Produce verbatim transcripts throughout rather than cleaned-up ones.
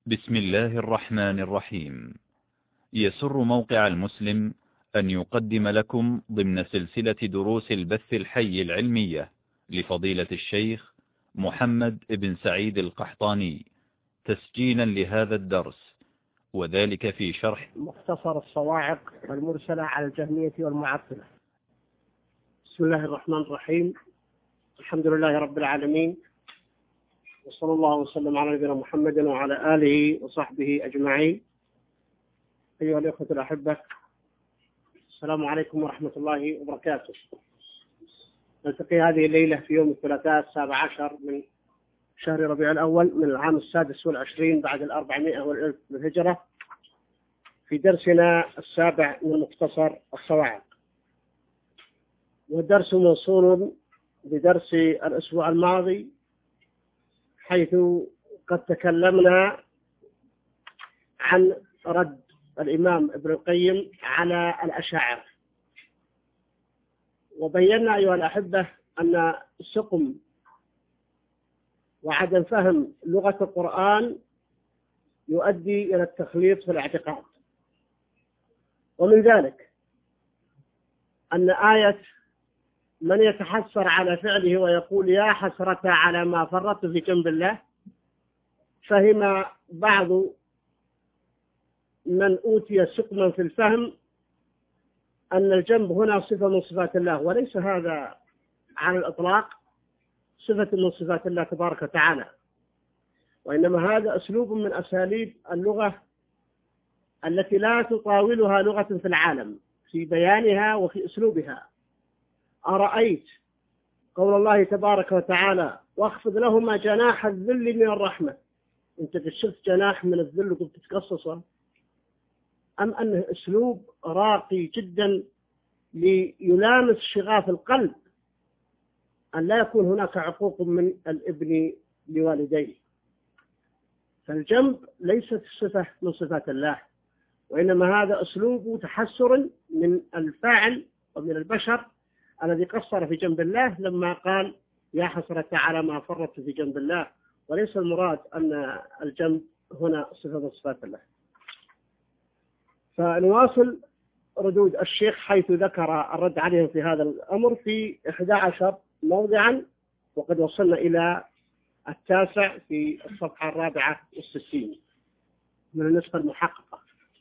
بسم الله الرحمن الرحيم. يسر موقع المسلم أن يقدم لكم ضمن سلسلة دروس البث الحي العلمية لفضيلة الشيخ محمد بن سعيد القحطاني تسجيلا لهذا الدرس، وذلك في شرح مختصر الصواعق المرسلة على الجهمية والمعطلة. بسم الله الرحمن الرحيم. الحمد لله رب العالمين، وصلى الله وسلم على نبينا محمد وعلى آله وصحبه أجمعين. أيها الأخوة الأحبة، السلام عليكم ورحمة الله وبركاته. نلتقي هذه الليلة في يوم الثلاثاء السابع عشر من شهر ربيع الأول من العام السادس والعشرين بعد الأربعمائة والألف بالهجرة، في درسنا السابع من مختصر الصواعق، والدرس موصول بدرس الأسبوع الماضي، حيث قد تكلمنا عن رد الإمام ابن القيم على الأشاعرة، وبينا أيها الأحبة أن السقم وعدم فهم لغة القرآن يؤدي إلى التخليط في الاعتقاد، ومن ذلك أن آية من يتحسر على فعله ويقول يا حسرة على ما فرطت في جنب الله، فهم بعض من أوتي سقما في الفهم أن الجنب هنا صفة من صفات الله، وليس هذا على الإطلاق صفة من صفات الله تبارك وتعالى، وإنما هذا أسلوب من أساليب اللغة التي لا تطاولها لغة في العالم في بيانها وفي أسلوبها. أرأيت قول الله تبارك وتعالى واخفض لهما جناح الذل من الرحمة، أنت كشفت جناح من الذل وكنت تتقصصه، أم أنه أسلوب راقي جدا ليلامس شغاف القلب أن لا يكون هناك عقوق من الابن لوالديه. فالجنب ليست صفة من صفات الله، وإنما هذا أسلوب تحسر من الفاعل ومن البشر الذي قصر في جنب الله لما قال يا حسرة على ما فرطت في جنب الله، وليس المراد أن الجنب هنا صفة من صفات الله. فنواصل ردود الشيخ حيث ذكر الرد عليهم في هذا الأمر في إحدى عشر موضعا، وقد وصلنا إلى التاسع في الصفحة الرابعة والستين من النسخة المحققة.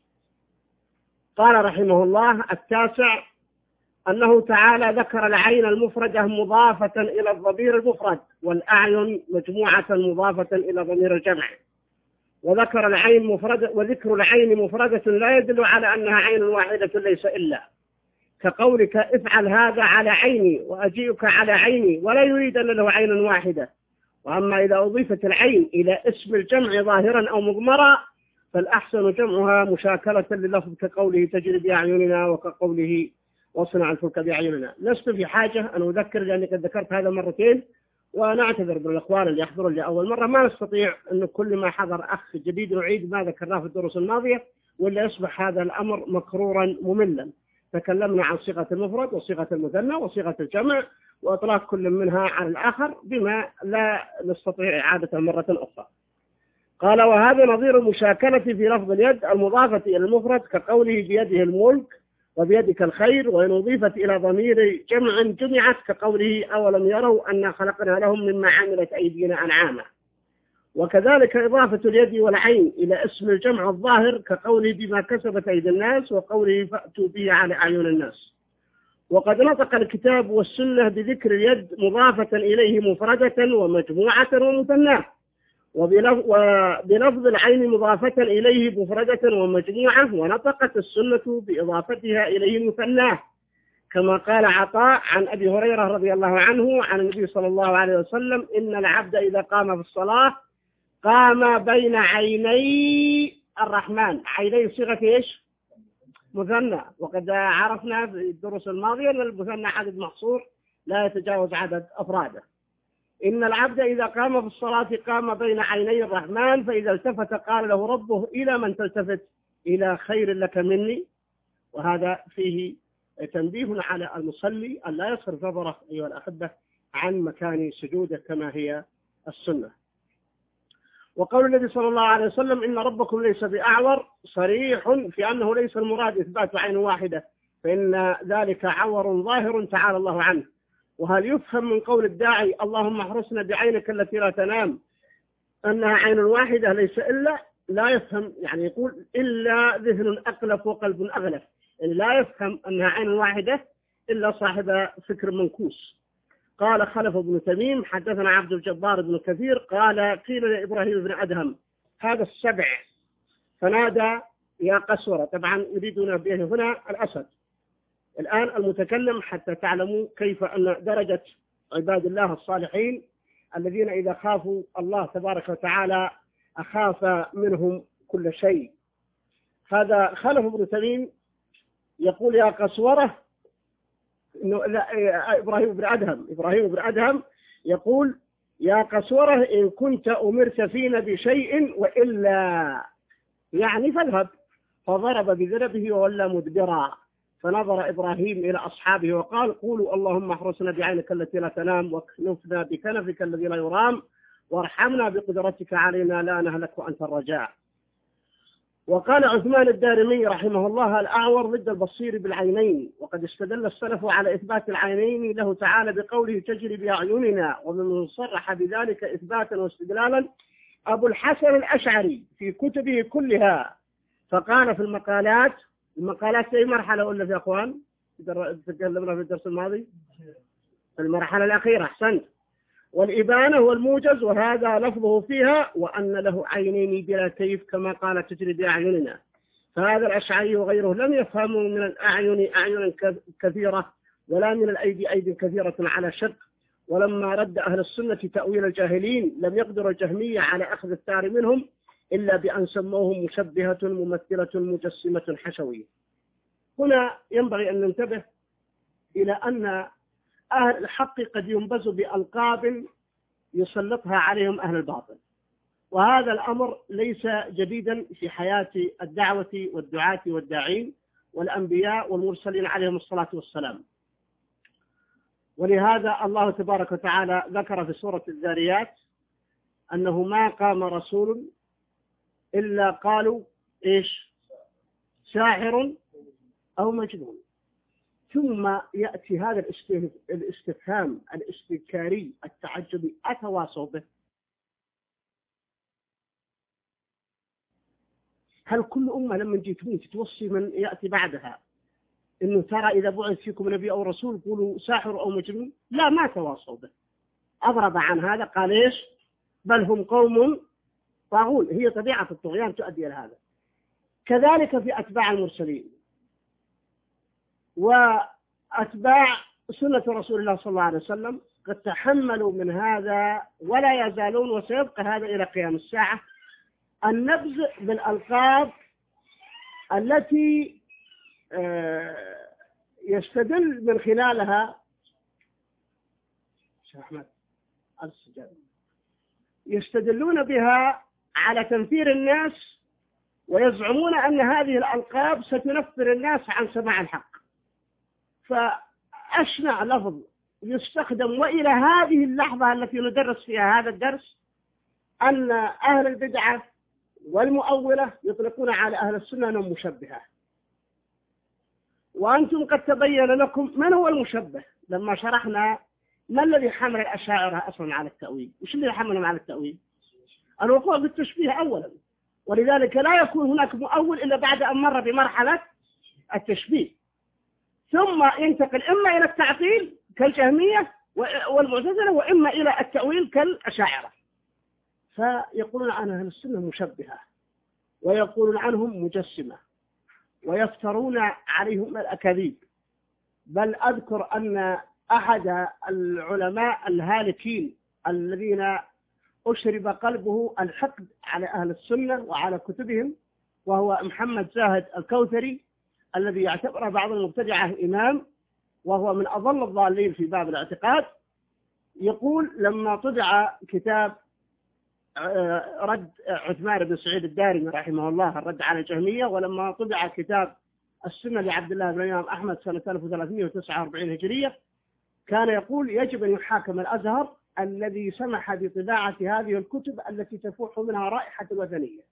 قال رحمه الله التاسع أنه تعالى ذكر العين المفردة مضافة إلى الضمير المفرد، والأعين مجموعة مضافة إلى ضمير الجمع، وذكر العين مفردة، وذكر العين مفردة لا يدل على أنها عين واحدة ليس إلا، كقولك افعل هذا على عيني وأجيئك على عيني، ولا يريد أن له عين واحدة. وأما إذا أضيفت العين إلى اسم الجمع ظاهرا أو مضمرا فالأحسن جمعها مشاكلة لللفظ، كقوله تجري بأعيننا وكقوله واصنع الفلك بأعيننا. لست في حاجة أن أذكر لأني قد ذكرت هذا مرتين، ونعتذر بالأخوان اللي يحضرون لأول مرة، ما نستطيع أن كل ما حضر أخ جديد نعيد ما ذكرناه في الدروس الماضية، ولا يصبح هذا الأمر مكرورا مملا. تكلمنا عن صيغة المفرد وصيغة المثنى وصيغة الجمع وإطلاق كل منها على الآخر بما لا نستطيع إعادة مرة أخرى. قال وهذا نظير المشاكلة في لفظ اليد المضافة إلى المفرد، كقوله بيده الملك وبيدك الخير، وإن أضيفت إلى ضمير جمع جمعت، كقوله أولم يروا أنا خلقنا لهم مما عملت أيدينا أنعاما. وكذلك إضافة اليد والعين إلى اسم الجمع الظاهر، كقوله بما كسبت أيدي الناس، وقوله فأتوا به على أعين الناس. وقد نطق الكتاب والسنة بذكر اليد مضافة إليه مفردة ومجموعة ومثناه، وبلفظ العين مضافة إليه مفردة ومجموعة، ونطقت السنة بإضافتها إليه مثناه، كما قال عطاء عن أبي هريرة رضي الله عنه عن النبي صلى الله عليه وسلم إن العبد إذا قام في الصلاة قام بين عيني الرحمن. عيني صيغة إيش؟ مثنى، وقد عرفنا في الدروس الماضية أن المثنى عدد محصور لا يتجاوز عدد أفراده. إن العبد إذا قام في الصلاة قام بين عيني الرحمن، فإذا التفت قال له ربه إلى من تلتفت؟ إلى خير لك مني. وهذا فيه تنبيه على المصلي أن لا يصرف نظره أيها الأحبة عن مكان سجوده كما هي السنة. وقول النبي صلى الله عليه وسلم إن ربكم ليس بأعور صريح في أنه ليس المراد إثبات عين واحدة، فإن ذلك عور ظاهر تعالى الله عنه. وهل يفهم من قول الداعي اللهم احرسنا بعينك التي لا تنام أنها عين واحدة ليس إلا؟ لا يفهم، يعني يقول إلا ذهن أقلف وقلب أغلف، يعني لا يفهم أنها عين واحدة إلا صاحب فكر منكوس. قال خلف بن تميم حدثنا عبد الجبار بن كثير قال قيل لإبراهيم بن أدهم هذا السبع فنادى يا قسورة. طبعا يريدون به هنا الأسد. الآن المتكلم حتى تعلموا كيف أن درجة عباد الله الصالحين الذين إذا خافوا الله تبارك وتعالى أخاف منهم كل شيء. هذا خلف بن تميم يقول يا قسورة، إنه لا إبراهيم بن أدهم إبراهيم بن أدهم يقول يا قسورة إن كنت أمرت فينا بشيء وإلا يعني فاذهب. فضرب بذنبه وولى مدبرا. فنظر إبراهيم إلى أصحابه وقال قولوا اللهم احرسنا بعينك التي لا تنام واكنفنا بكنفك الذي لا يرام وارحمنا بقدرتك علينا لا نهلك وأنت الرجاء. وقال عثمان الدارمي رحمه الله الأعور ضد البصير بالعينين. وقد استدل السلف على إثبات العينين له تعالى بقوله تجري بأعيننا، ومن صرح بذلك إثباتا واستدلالا أبو الحسن الأشعري في كتبه كلها. فقال في المقالات المقالات في مرحلة ولا في أخوان تكلمنا في الدرس الماضي في المرحلة الأخيرة أحسنت. والإبانة والموجز وهذا لفظه فيها وأن له عينين بلا كيف كما قال تجري بأعيننا. فهذا الأشعري وغيره لم يفهموا من الأعين أعين كثيرة ولا من الأيدي أيدي كثيرة على شق. ولما رد أهل السنة تأويل الجاهلين لم يقدر الجهمية على أخذ الثار منهم إلا بأن سموهم مشبهة ممثلة مجسمة حشوية. هنا ينبغي أن ننتبه إلى أن أهل الحق قد ينبذوا بألقاب يسلطها عليهم أهل الباطل، وهذا الأمر ليس جديدا في حياة الدعوة والدعاة والداعين والأنبياء والمرسلين عليهم الصلاة والسلام. ولهذا الله تبارك وتعالى ذكر في سورة الذاريات أنه ما قام رسول إلا قالوا إيش ساحر أو مجنون. ثم يأتي هذا الاستفهام الاستنكاري التعجبي أتواصوا به. هل كل أمة لما جيتون تتوصي من يأتي بعدها إنه ترى إذا بعث فيكم نبي أو رسول قولوا ساحر أو مجنون؟ لا، ما تواصوا به. أضرب عن هذا قال إيش بل هم قوم طاغون. هي طبيعة الطغيان تؤدي إلى هذا. كذلك في أتباع المرسلين وأتباع سنة رسول الله صلى الله عليه وسلم قد تحملوا من هذا ولا يزالون، وسيبقى هذا إلى قيام الساعة، النبذ بالألقاب التي يستدل من خلالها يستدلون بها على تنفير الناس، ويزعمون أن هذه الألقاب ستنفر الناس عن سماع الحق. فأشنع لفظ يستخدم وإلى هذه اللحظة التي ندرس فيها هذا الدرس أن أهل البدعة والمؤولة يطلقون على أهل السنة أنهم مشبهة. وأنتم قد تبين لكم من هو المشبه لما شرحنا ما الذي حمل الأشاعرة أصلا على التأويل. وش اللي حملهم على التأويل؟ الوقوع بالتشبيه أولا، ولذلك لا يكون هناك مؤول إلا بعد أن مر بمرحلة التشبيه، ثم ينتقل إما إلى التعطيل كالجهمية والمعتزلة وإما إلى التأويل كالأشاعرة. فيقولون عن أهل السنة مشبهة ويقولون عنهم مجسمة ويفترون عليهم الأكاذيب. بل أذكر أن أحد العلماء الهالكين الذين أشرب قلبه الحقد على أهل السنة وعلى كتبهم وهو محمد زاهد الكوثري الذي يعتبر بعض المبتدعة إمام وهو من أضل الضالين في باب الاعتقاد، يقول لما طبع كتاب رد عثمان بن سعيد الدارمي رحمه الله الرد على الجهمية، ولما طبع كتاب السنة لعبد الله بن الإمام أحمد سنة ألف وثلاثمائة وتسعة وأربعين هجرية، كان يقول يجب أن يحاكم الأزهر الذي سمح بطباعة هذه الكتب التي تفوح منها رائحة الوثنية.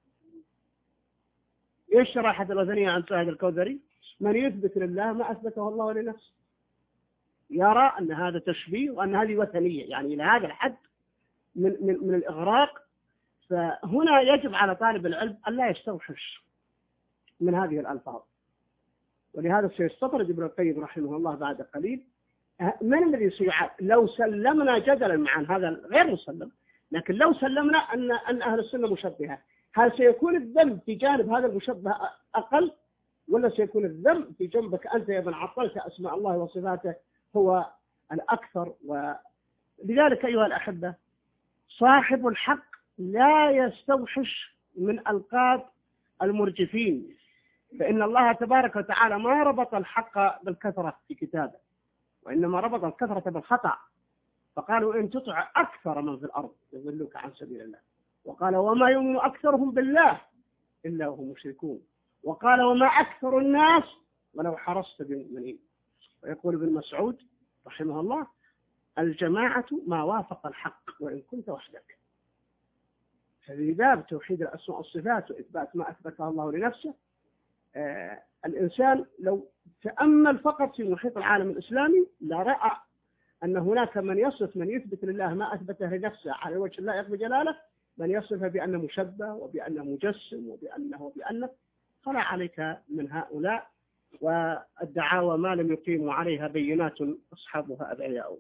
إيش رائحة الوثنية عن سعد الكوثري؟ من يثبت لله ما أثبته الله لنفسه، يرى أن هذا تشبيه وأن هذه وثنية، يعني إلى هذا الحد من, من, من الإغراق. فهنا يجب على طالب العلم أن لا يستوحش من هذه الألفاظ، ولهذا سيستطرد ابن القيم رحمه الله بعد قليل من الذي سيعاد. لو سلمنا جدلا مع هذا غير مسلم، لكن لو سلمنا أن أن أهل السنة مشبهة، هل سيكون الذنب في جانب هذا المشبه أقل، ولا سيكون الذنب في جنبك أنت يا ابن عطلت أسماء الله وصفاته هو الأكثر؟ ولذلك أيها الأحبة، صاحب الحق لا يستوحش من ألقاب المرجفين، فإن الله تبارك وتعالى ما ربط الحق بالكثرة في كتابه، وإنما ربط الكثرة بالخطأ، فقالوا إن تطع أكثر من في الأرض يضلوك عن سبيل الله، وقال وما يؤمن أكثرهم بالله إلا وهم مشركون، وقال وما أكثر الناس ولو حرصت بالمؤمنين. ويقول ابن مسعود رحمه الله الجماعة ما وافق الحق وإن كنت وحدك. في باب توحيد الأسماء والصفات وإثبات ما أثبته الله لنفسه، آه الإنسان لو تأمل فقط في محيط العالم الإسلامي لرأى أن هناك من يصف من يثبت لله ما أثبته لنفسه على وجه الله يقبل جلاله، من يصفه بأنه مشبه وبأنه مجسم وبأنه وبأنه. فلا عليك من هؤلاء، والدعاوى ما لم يقيموا عليها بينات أصحابها أبعياء.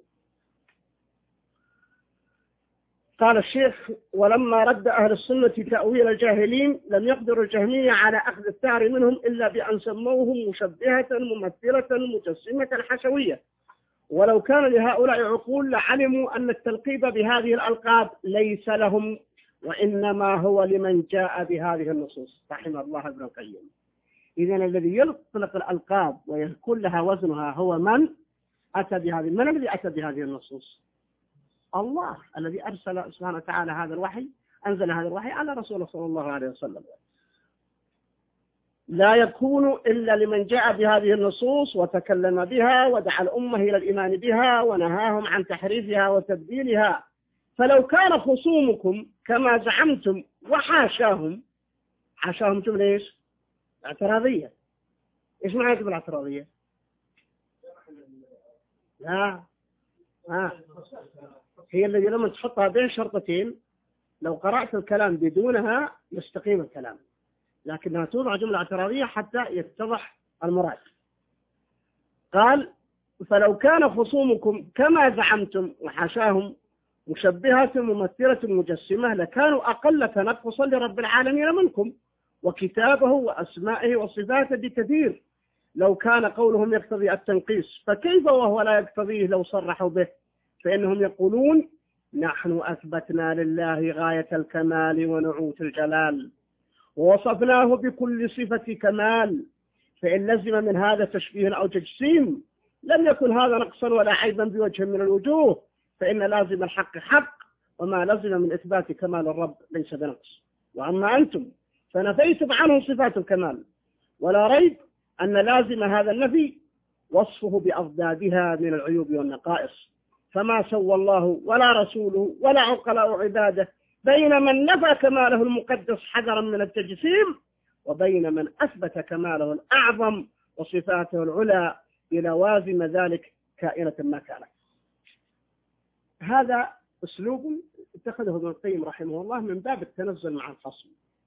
قال الشيخ ولما رد أهل السنة تأويل الجاهلين لم يقدر الجهمية على أخذ الثار منهم إلا بأن سموهم مشبهة ممثلة مجسمة حشوية، ولو كان لهؤلاء عقول لعلموا أن التلقيب بهذه الألقاب ليس لهم، وإنما هو لمن جاء بهذه النصوص. رحمه الله ابن القيم. إذن الذي يطلق الألقاب ويكون لها وزنها هو من أتى بهذه من الذي أتى بهذه النصوص؟ الله الذي أرسل سبحانه وتعالى هذا الوحي، أنزل هذا الوحي على رسوله صلى الله عليه وسلم. لا يكون إلا لمن جاء بهذه النصوص وتكلم بها ودعا الأمة إلى الإيمان بها ونهاهم عن تحريفها وتبديلها. فلو كان خصومكم كما زعمتم وحاشاهم، حاشاهم جملة إيش؟ اعتراضية. إيش معنى جملة اعتراضية؟ لا آه. هي الذي لما تحطها بين شرطتين لو قرأت الكلام بدونها يستقيم الكلام، لكنها توضع جملة اعتراضية حتى يتضح المراد. قال فلو كان خصومكم كما زعمتم وحاشاهم مشبهة ممثلة مجسمة لكانوا أقل تنقصا لرب العالمين منكم وكتابه وأسمائه وصفاته بكثير، لو كان قولهم يقتضي التنقيص، فكيف وهو لا يقتضيه لو صرحوا به؟ فإنهم يقولون نحن أثبتنا لله غاية الكمال ونعوت الجلال ووصفناه بكل صفة كمال، فإن لزم من هذا تشبيه أو تجسيم لم يكن هذا نقصا ولا عيبا بوجه من الوجوه، فإن لازم الحق حق وما لزم من إثبات كمال الرب ليس بنقص. وأما أنتم فنفيتم عنه صفات الكمال، ولا ريب أن لازم هذا النفي وصفه بأضدادها من العيوب والنقائص، فما سوى الله ولا رسوله ولا عقلاء عباده بين من نفى كماله المقدس حذرا من التجسيم وبين من أثبت كماله الأعظم وصفاته العلى بلوازم ذلك كائنة ما كانت. هذا أسلوب اتخذه ابن القيم رحمه الله من باب التنزل مع الخصم،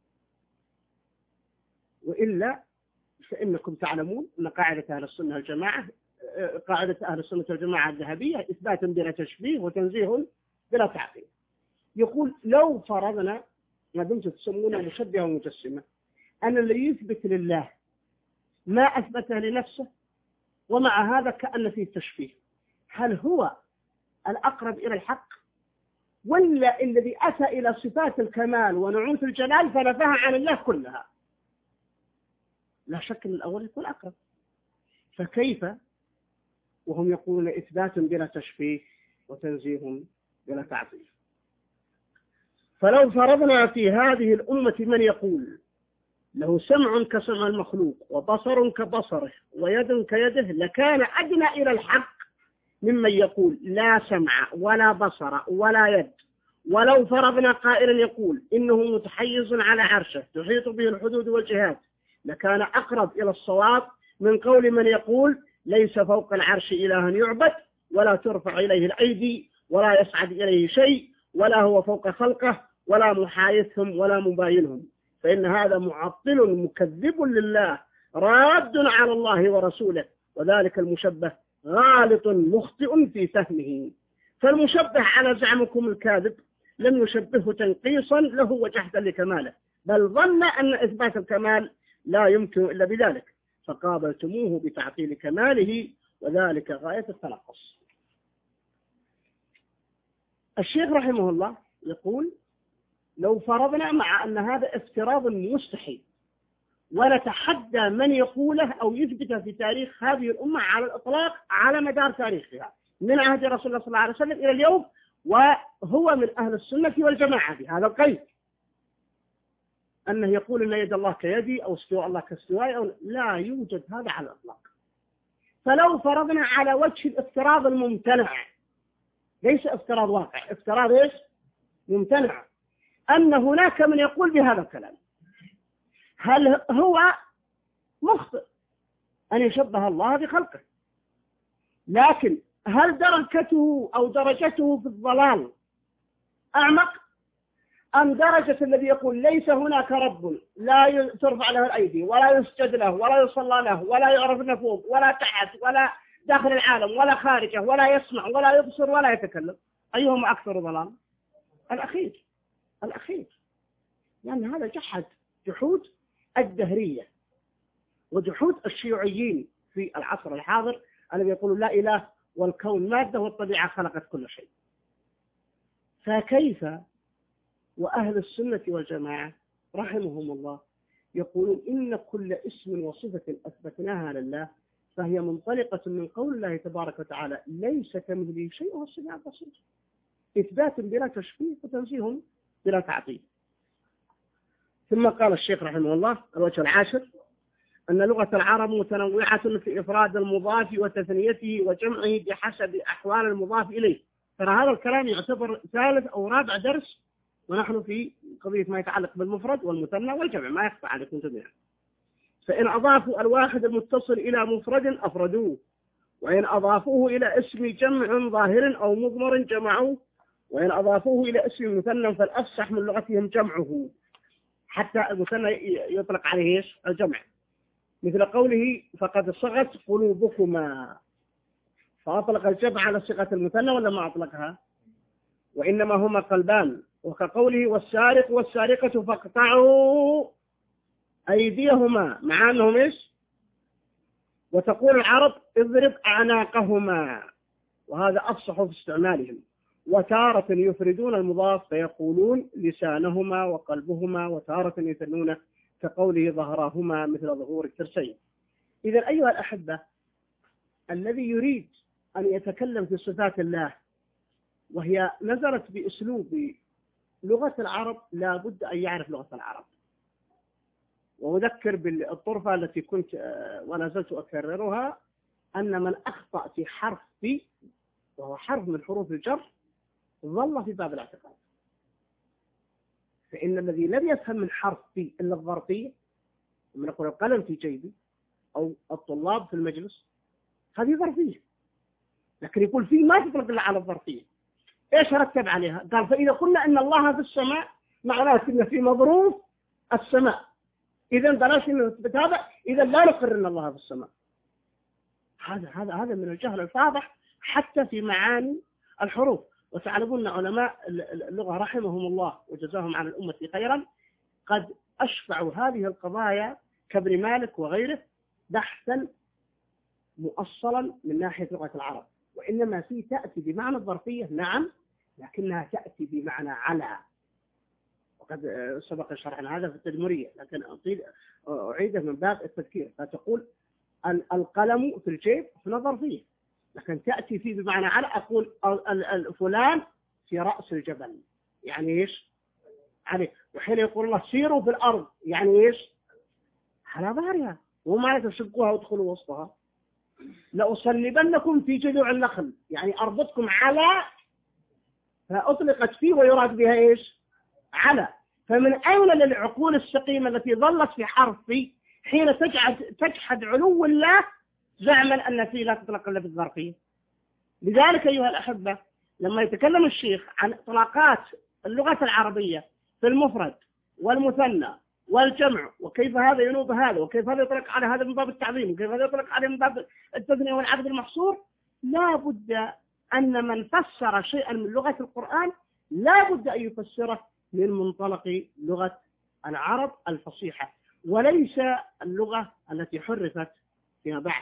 وإلا فإنكم تعلمون أن قاعدة أهل السنة والجماعة قاعدة أهل السنة والجماعة الذهبية إثبات بلا تشبيه وتنزيه بلا تعقيد. يقول لو فرضنا ما دمتم تسمونه مشبهة ومجسمة أن اللي يثبت لله ما أثبته لنفسه ومع هذا كأن فيه تشبيه، هل هو الأقرب إلى الحق ولا الذي أتى إلى صفات الكمال ونعوت الجلال فنفاها عن الله كلها؟ لا شك أن الأول يكون أقرب. فكيف وهم يقولون إثبات بلا تشبيه وتنزيه بلا تعطيل؟ فلو فرضنا في هذه الأمة من يقول له سمع كسمع المخلوق وبصر كبصره ويد كيده لكان أدنى إلى الحق ممن يقول لا سمع ولا بصر ولا يد، ولو فرضنا قائلا يقول إنه متحيز على عرشه تحيط به الحدود والجهات، لكان أقرب إلى الصواب من قول من يقول ليس فوق العرش إله يعبد ولا ترفع إليه الأيدي ولا يصعد إليه شيء ولا هو فوق خلقه ولا محايثهم ولا مباينهم، فإن هذا معطل مكذب لله راد على الله ورسوله، وذلك المشبه غالط مخطئ في فهمه. فالمشبه على زعمكم الكاذب لم يشبهه تنقيصا له وجحدا لكماله، بل ظن أن إثبات الكمال لا يمكن إلا بذلك، فقابلتموه بتعطيل كماله، وذلك غاية التنقص. الشيخ رحمه الله يقول لو فرضنا مع أن هذا افتراض مستحيل، ونتحدى من يقوله أو يثبت في تاريخ هذه الأمة على الإطلاق على مدار تاريخها من عهد رسول الله صلى الله عليه وسلم إلى اليوم، وهو من أهل السنة والجماعة في هذا القيد، أنه يقول أن يد الله كيدي أو استواء الله كاستوائي، أو لا يوجد هذا على الإطلاق. فلو فرضنا على وجه الافتراض الممتنع، ليس افتراض واقع، افتراض إيش؟ ممتنع، أن هناك من يقول بهذا الكلام، هل هو مخطئ أن يشبه الله بخلقه؟ لكن هل درجته أو درجته في الضلال أعمق أم درجة الذي يقول ليس هناك رب لا ترفع له الأيدي ولا يسجد له ولا يصلى له ولا يعرف أنه فوق ولا تحت ولا داخل العالم ولا خارجه ولا يسمع ولا يبصر ولا يتكلم؟ أيهما أكثر ضلال؟ الأخير، الأخير، لأن يعني هذا جحد جحود الدهرية وجحود الشيوعيين في العصر الحاضر الذي يقولون لا إله والكون مادة والطبيعة خلقت كل شيء. فكيف وأهل السنة والجماعة رحمهم الله يقولون إن كل اسم وصفة أثبتناها لله فهي منطلقة من قول الله تبارك وتعالى ليس كمثله شيء وهو السميع البصير، إثبات بلا تشبيه وتنزيه بلا تعطيل. ثم قال الشيخ رحمه الله الوجه العاشر أن لغة العرب متنوعة في إفراد المضاف وتثنيته وجمعه بحسب أحوال المضاف إليه. ترى هذا الكلام يعتبر ثالث أو رابع درس ونحن في قضية ما يتعلق بالمفرد والمثنى والجمع، ما يخفى عليكم جميعا. فإن أضافوا الواحد المتصل إلى مفرد أفردوه، وإن أضافوه إلى اسم جمع ظاهر أو مضمر جمعوه، وإن أضافوه إلى اسم مثنى فالأفصح من لغتهم جمعه، حتى المثنى يطلق عليه الجمع، مثل قوله فقد صغت قلوبكما، فأطلق الجمع على صيغة المثنى ولا ما أطلقها؟ وإنما هما قلبان. وكقوله والسارق والسارقة فاقطعوا أيديهما، مع أنهم إيش؟ وتقول العرب اضرب أعناقهما، وهذا أفصح في استعمالهم. وتارة يفردون المضاف فيقولون لسانهما وقلبهما، وتارة يثنون كقوله ظهراهما مثل ظهور الكرسين. إذا أيها الأحبة، الذي يريد أن يتكلم في صفات الله وهي نزلت بأسلوب لغة العرب لا بد أن يعرف لغة العرب. وأذكر بالطرفة التي كنت ولا زلت أكررها، أن من أخطأ في حرف في وهو حرف من حروف الجر ظل في باب الاعتقاد. فإن الذي لم يفهم من حرف في إلا الظرفية، من نقول القلم في جيبي أو الطلاب في المجلس، هذه ظرفية، لكن يقول في ما تطلق إلا على الظرفية. إيش رتب عليها؟ قال فإذا قلنا أن الله في السماء معناه أن في مظروف السماء، إذا بلاش نثبت هذا، إذا لا نقر أن الله في السماء. هذا هذا هذا من الجهل الفاضح حتى في معاني الحروف. وتعلمون علماء اللغة رحمهم الله وجزاهم عن الأمة خيرا قد أشفعوا هذه القضايا كابن مالك وغيره بحثا مؤصلا من ناحية لغة العرب. وإنما في تأتي بمعنى الظرفية نعم، لكنها تأتي بمعنى على، وقد سبق شرحنا هذا في التدمرية، لكن أعيده من باب التذكير. فتقول القلم في الجيب في الظرفية، لكن تأتي فيه بمعنى على. أقول فلان في رأس الجبل، يعني إيش؟ عليه. وحين يقول الله سيروا في الأرض، يعني إيش؟ على ظهرها، وما يتشقوها وادخلوا وسطها. لأصلبنكم في جذوع النخل، يعني أربطكم على، فأطلقت فيه ويراد بها إيش؟ على. فمن أين للعقول السقيمة التي ظلت في حرف في حين تجحد, تجحد علو الله زعما أن فيه لا تطلق إلا بالظرفية؟ لذلك أيها الأحبة لما يتكلم الشيخ عن إطلاقات اللغة العربية في المفرد والمثنى والجمع، وكيف هذا ينوب هذا، وكيف هذا يطلق على هذا من باب التعظيم، وكيف هذا يطلق عليه من باب التثنية والعدد المحصور، لا بد أن من فسر شيئا من لغة القرآن لا بد أن يفسره من منطلق لغة العرب الفصيحة، وليس اللغة التي حرفت فيما بعد.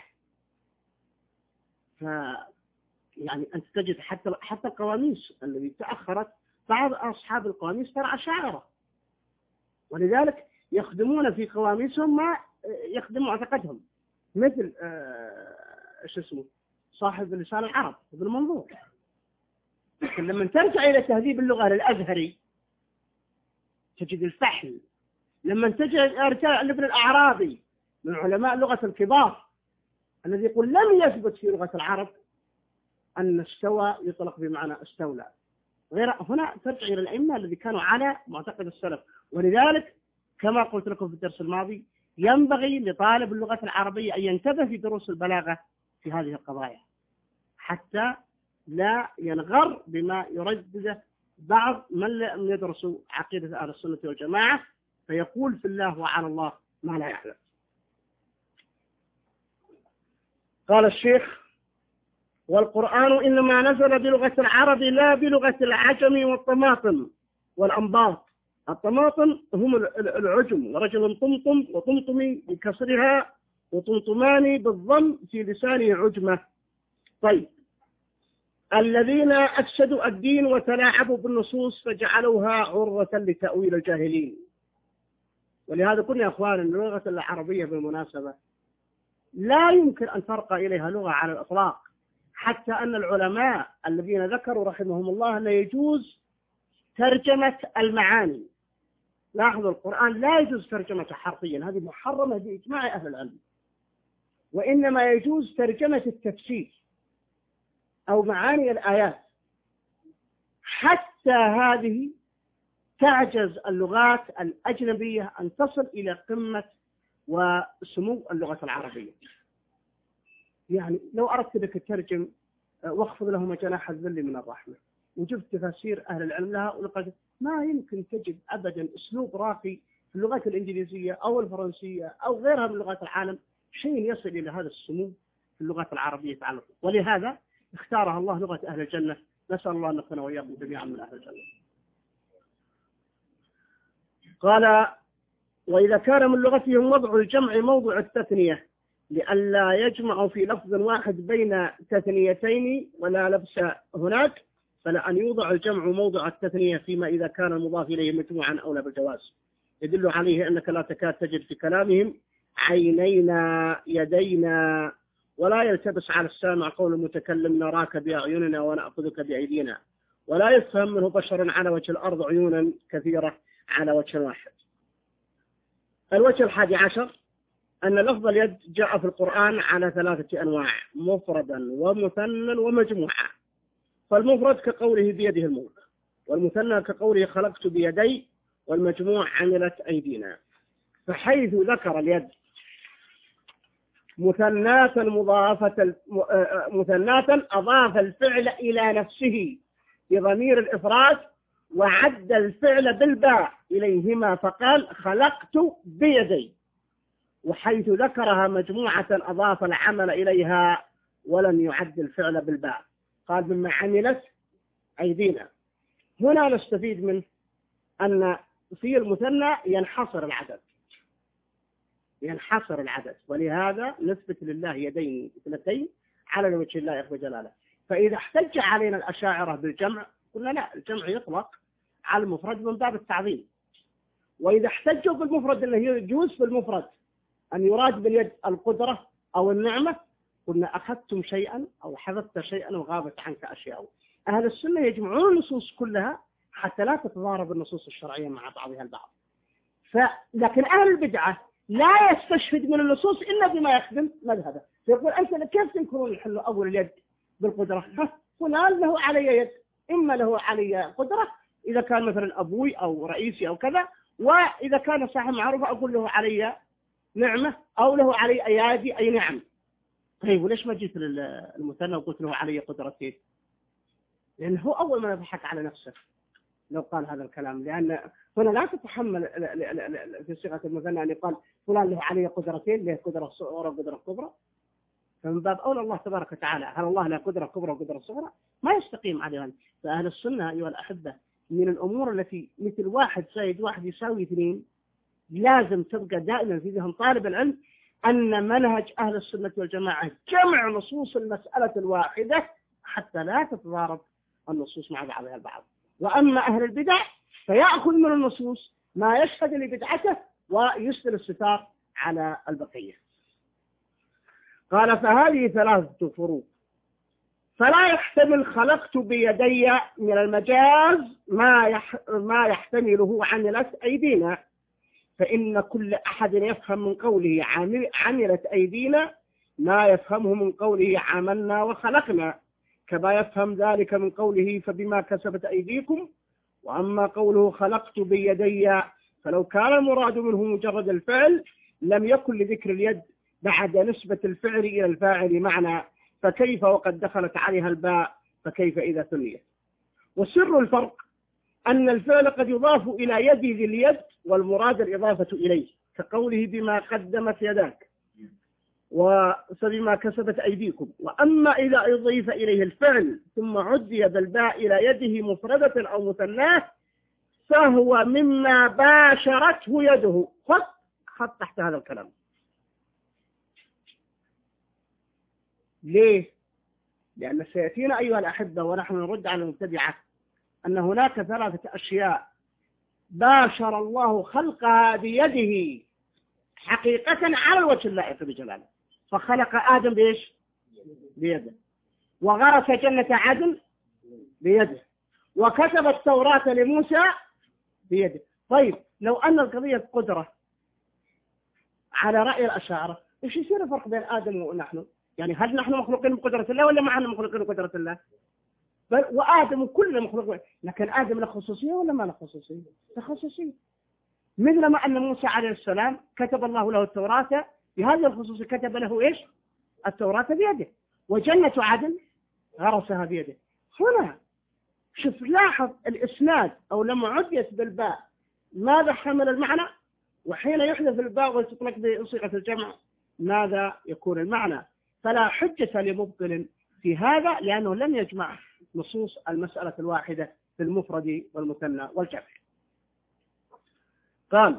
ف يعني أنت تجد حتى حتى القواميس التي تأخرت، بعض أصحاب القواميس ترى أشاعرة، ولذلك يخدمون في قواميسهم ما يخدم معتقدهم، مثل ايش اسمه صاحب لسان العرب ابن منظور. لكن لما ترجع إلى تهذيب اللغة للأزهري تجد الفحل، لما تجد ارجع لابن الأعرابي من علماء اللغة الكبار الذي يقول لم يثبت في لغة العرب أن استوى يطلق بمعنى استولى، غير هنا ترجع إلى الأئمة الذي كانوا على معتقد السلف. ولذلك كما قلت لكم في الدرس الماضي ينبغي لطالب اللغة العربية أن ينتبه في دروس البلاغة في هذه القضايا حتى لا ينغر بما يردده بعض من لم يدرسوا عقيدة أهل السنة والجماعة فيقول في الله وعلى الله ما لا يعلم. قال الشيخ: والقرآن إنما نزل بلغة العرب لا بلغة العجم والطماطم والأنباط. الطماطم هم العجم، ورجل طمطم وطمطمي بكسرها وطمطماني بالضم في لسانه عجمة. طيب، الذين أفسدوا الدين وتلاعبوا بالنصوص فجعلوها عرضة لتأويل الجاهلين. ولهذا قلنا يا أخوان أن اللغة العربية بالمناسبة لا يمكن أن ترقى إليها لغة على الإطلاق، حتى أن العلماء الذين ذكروا رحمهم الله أن يجوز ترجمة المعاني. لاحظوا القرآن لا يجوز ترجمة حرفيا، هذه محرمة بإجماع أهل العلم، وإنما يجوز ترجمة التفسير أو معاني الآيات. حتى هذه تعجز اللغات الأجنبية أن تصل إلى قمة وسمو اللغة العربية. يعني لو أردت لك تترجم واخفض لهما جناح الذل من الرحمة وجبت تفاسير أهل العلم لها ولقد ما يمكن تجد أبدا أسلوب راقي في اللغات الإنجليزية أو الفرنسية أو غيرها من لغات العالم شيء يصل إلى هذا السمو في اللغات العربية تعالى. ولهذا اختارها الله لغة أهل الجنة. نسأل الله أن نكون وإياكم جميعا من أهل الجنة. قال: وإذا كان من لغتهم وضع الجمع موضع التثنية لئلا يجمع في لفظ واحد بين تثنيتين ولا لبس هناك، فلأن يوضع الجمع موضع التثنية فيما إذا كان المضاف إليه مجموعا أولى بالجواز. يدل عليه أنك لا تكاد تجد في كلامهم عينينا يدينا، ولا يلتبس على السامع قول المتكلم نراك بأعيننا ونأخذك بأيدينا، ولا يفهم منه بشر على وجه الأرض عيونا كثيرة على وجه واحد. الوجه الحادي عشر أن لفظ اليد جاء في القرآن على ثلاثة أنواع: مفردا ومثنى ومجموعة. فالمفرد كقوله بيده المولى، والمثنى كقوله خلقت بيدي، والمجموع عملت أيدينا. فحيث ذكر اليد مثناة مضافة مثناة أضاف الفعل إلى نفسه بضمير الإفراد وعد الفعل بالباء إليهما فقال خلقت بيدي. وحيث ذكرها مجموعة أضاف العمل إليها ولم يعد الفعل بالباء قال مما عملت أيدينا. هنا نستفيد من أن في المثنى ينحصر العدد ينحصر العدد ولهذا نثبت لله يدين اثنتين على وجه الله يخفى جلاله. فإذا احتج علينا الأشاعرة بالجمع قلنا لا، الجمع يطلق على المفرد من باب التعظيم. وإذا احتجوا بالمفرد اللي يجوز في المفرد أن يراد باليد القدرة أو النعمة قلنا أخذتم شيئا أو حذفت شيئا وغابت عنك أشياء. أهل السنة يجمعون النصوص كلها حتى لا تتضارب النصوص الشرعية مع بعضها البعض. ف... لكن أهل البدعة لا يستشهد من النصوص إلا بما يخدم مذهبه، يقول أنت كيف تنكرون الحل أول اليد بالقدرة؟ فلان له علي يد، إما له علي قدرة إذا كان مثلا أبوي أو رئيسي أو كذا، وإذا كان صاحب معروف أقول له علي نعمة أو له علي أيادي أي نعم. طيب وليش ما جيت للمثنى وقلت له علي قدرتين؟ لأنه هو أول ما يضحك على نفسه لو قال هذا الكلام، لأن هنا لا تتحمل في صيغة المثنى أن يقال فلان له علي قدرتين، له قدرة صغرى وقدرة كبرى. فمن باب أولى الله تبارك وتعالى هل الله له قدرة كبرى وقدرة صغرى؟ ما يستقيم عليها. فأهل السنة أيها الأحبة من الأمور التي مثل واحد زائد واحد يساوي اثنين لازم تبقى دائما في ذهن طالب العلم أن منهج أهل السنة والجماعة جمع نصوص المسألة الواحدة حتى لا تتضارب النصوص مع بعضها البعض. وأما أهل البدع فيأخذ من النصوص ما يشهد لبدعته ويسدل الستار على البقية. قال فهذه ثلاثة فروق. فلا يحتمل خلقت بيدي من المجاز ما يح... ما يحتمله عملت أيدينا، فإن كل أحد يفهم من قوله عمل... عملت أيدينا ما يفهمه من قوله عملنا وخلقنا، كما يفهم ذلك من قوله فبما كسبت أيديكم. وأما قوله خلقت بيدي فلو كان المراد منه مجرد الفعل لم يكن لذكر اليد بعد نسبة الفعل إلى الفاعل معنى، فكيف وقد دخلت عليها الباء، فكيف إذا ثنيت. وسر الفرق أن الفعل قد يضاف إلى يد ذي اليد والمراد الإضافة إليه، كقوله بما قدمت يداك وبما كسبت أيديكم. وأما إذا أضيف إليه الفعل ثم عدي بالباء إلى يده مفردة أو مثناه فهو مما باشرته يده. خط خط تحت هذا الكلام. ليه؟ لأن سيأتينا أيها الأحبة ونحن نرد على المبتدعة أن هناك ثلاثة أشياء باشر الله خلقها بيده حقيقة على الوجه اللائق بجلاله. فخلق آدم بإيش؟ بيده. وغرس جنة عدن بيده. وكتب التوراة لموسى بيده. طيب لو أن القضية قدرة على رأي الأشاعرة إيش يصير الفرق بين آدم ونحن؟ يعني هل نحن مخلوقين بقدرة الله ولا معنا مخلوقين بقدرة الله؟ وآدم كلنا مخلوق، لكن آدم له خصوصية ولا ما له خصوصية؟ له خصوصية. مثل ما أن موسى عليه السلام كتب الله له التوراة بهذه الخصوصية، كتب له إيش؟ التوراة بيده. وجنة عدن غرسها بيده. هنا شوف لاحظ الإسناد أو لما عديت بالباء ماذا حمل المعنى، وحين يحذف الباء وتطلق بصيغة الجمع ماذا يكون المعنى. فلا حجة لمبطل في هذا لأنه لم يجمع نصوص المسألة الواحدة في المفرد والمثنى والجمع. قال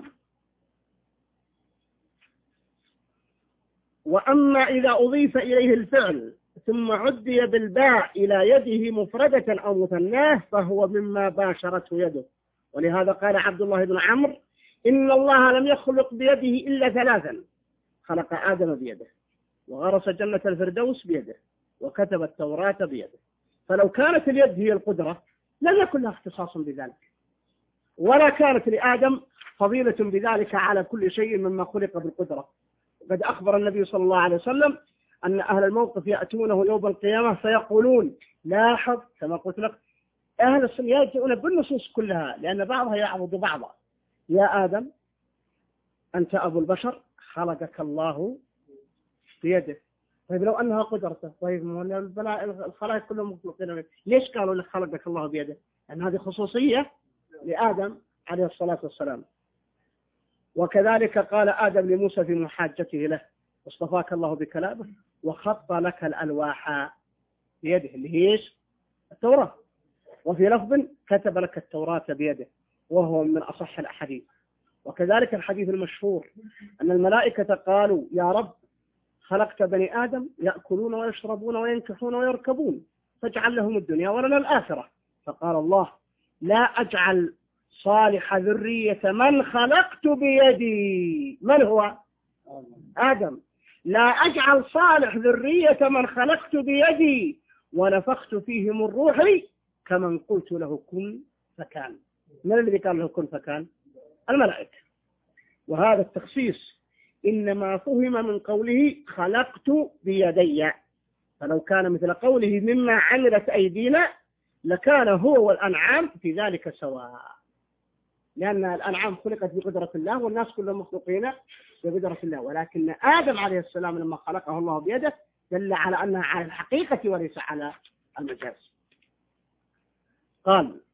وأما إذا أضيف إليه الفعل ثم عدي بالباء إلى يده مفردة أو مثناه فهو مما باشرته يده. ولهذا قال عبد الله بن عمرو إن الله لم يخلق بيده إلا ثلاثا: خلق آدم بيده، وغرس جنة الفردوس بيده، وكتب التوراة بيده. فلو كانت اليد هي القدرة لم يكن لها اختصاص بذلك، ولا كانت لآدم فضيلة بذلك على كل شيء مما خلق بالقدرة. وقد أخبر النبي صلى الله عليه وسلم أن أهل الموقف يأتونه يوم القيامة فيقولون لاحظ كما قلت لك أهل السنة يأتون بالنصوص كلها لأن بعضها يعبد بعضا. يا آدم أنت أبو البشر خلقك الله بيده. طيب لو أنها قدرته، طيب الخلائق كلهم مخلوقين، ليش قالوا لك خلقك الله بيده؟ لأن هذه خصوصية لآدم عليه الصلاة والسلام. وكذلك قال آدم لموسى في محاجته له اصطفاك الله بكلامه وخط لك الألواح بيده اللي هي ايش؟ التوراة. وفي لفظ كتب لك التوراة بيده، وهو من أصح الأحاديث. وكذلك الحديث المشهور أن الملائكة قالوا يا رب خلقت بني آدم يأكلون ويشربون وينكحون ويركبون فاجعل لهم الدنيا ولنا الآخرة. فقال الله لا أجعل صالح ذرية من خلقت بيدي. من هو؟ آدم. لا أجعل صالح ذرية من خلقت بيدي ونفخت فيه من روحي كمن قلت له كن فكان. من الذي قال له كن فكان؟ الملائكة. وهذا التخصيص إنما فهم من قوله خلقت بيدي، فلو كان مثل قوله مما عملت أيدينا لكان هو والأنعام في ذلك سواء، لأن الأنعام خلقت بقدرة الله والناس كلهم مخلوقين بقدرة الله، ولكن آدم عليه السلام لما خلقه الله بيده دل على أنها على الحقيقة وليس على المجاز. قال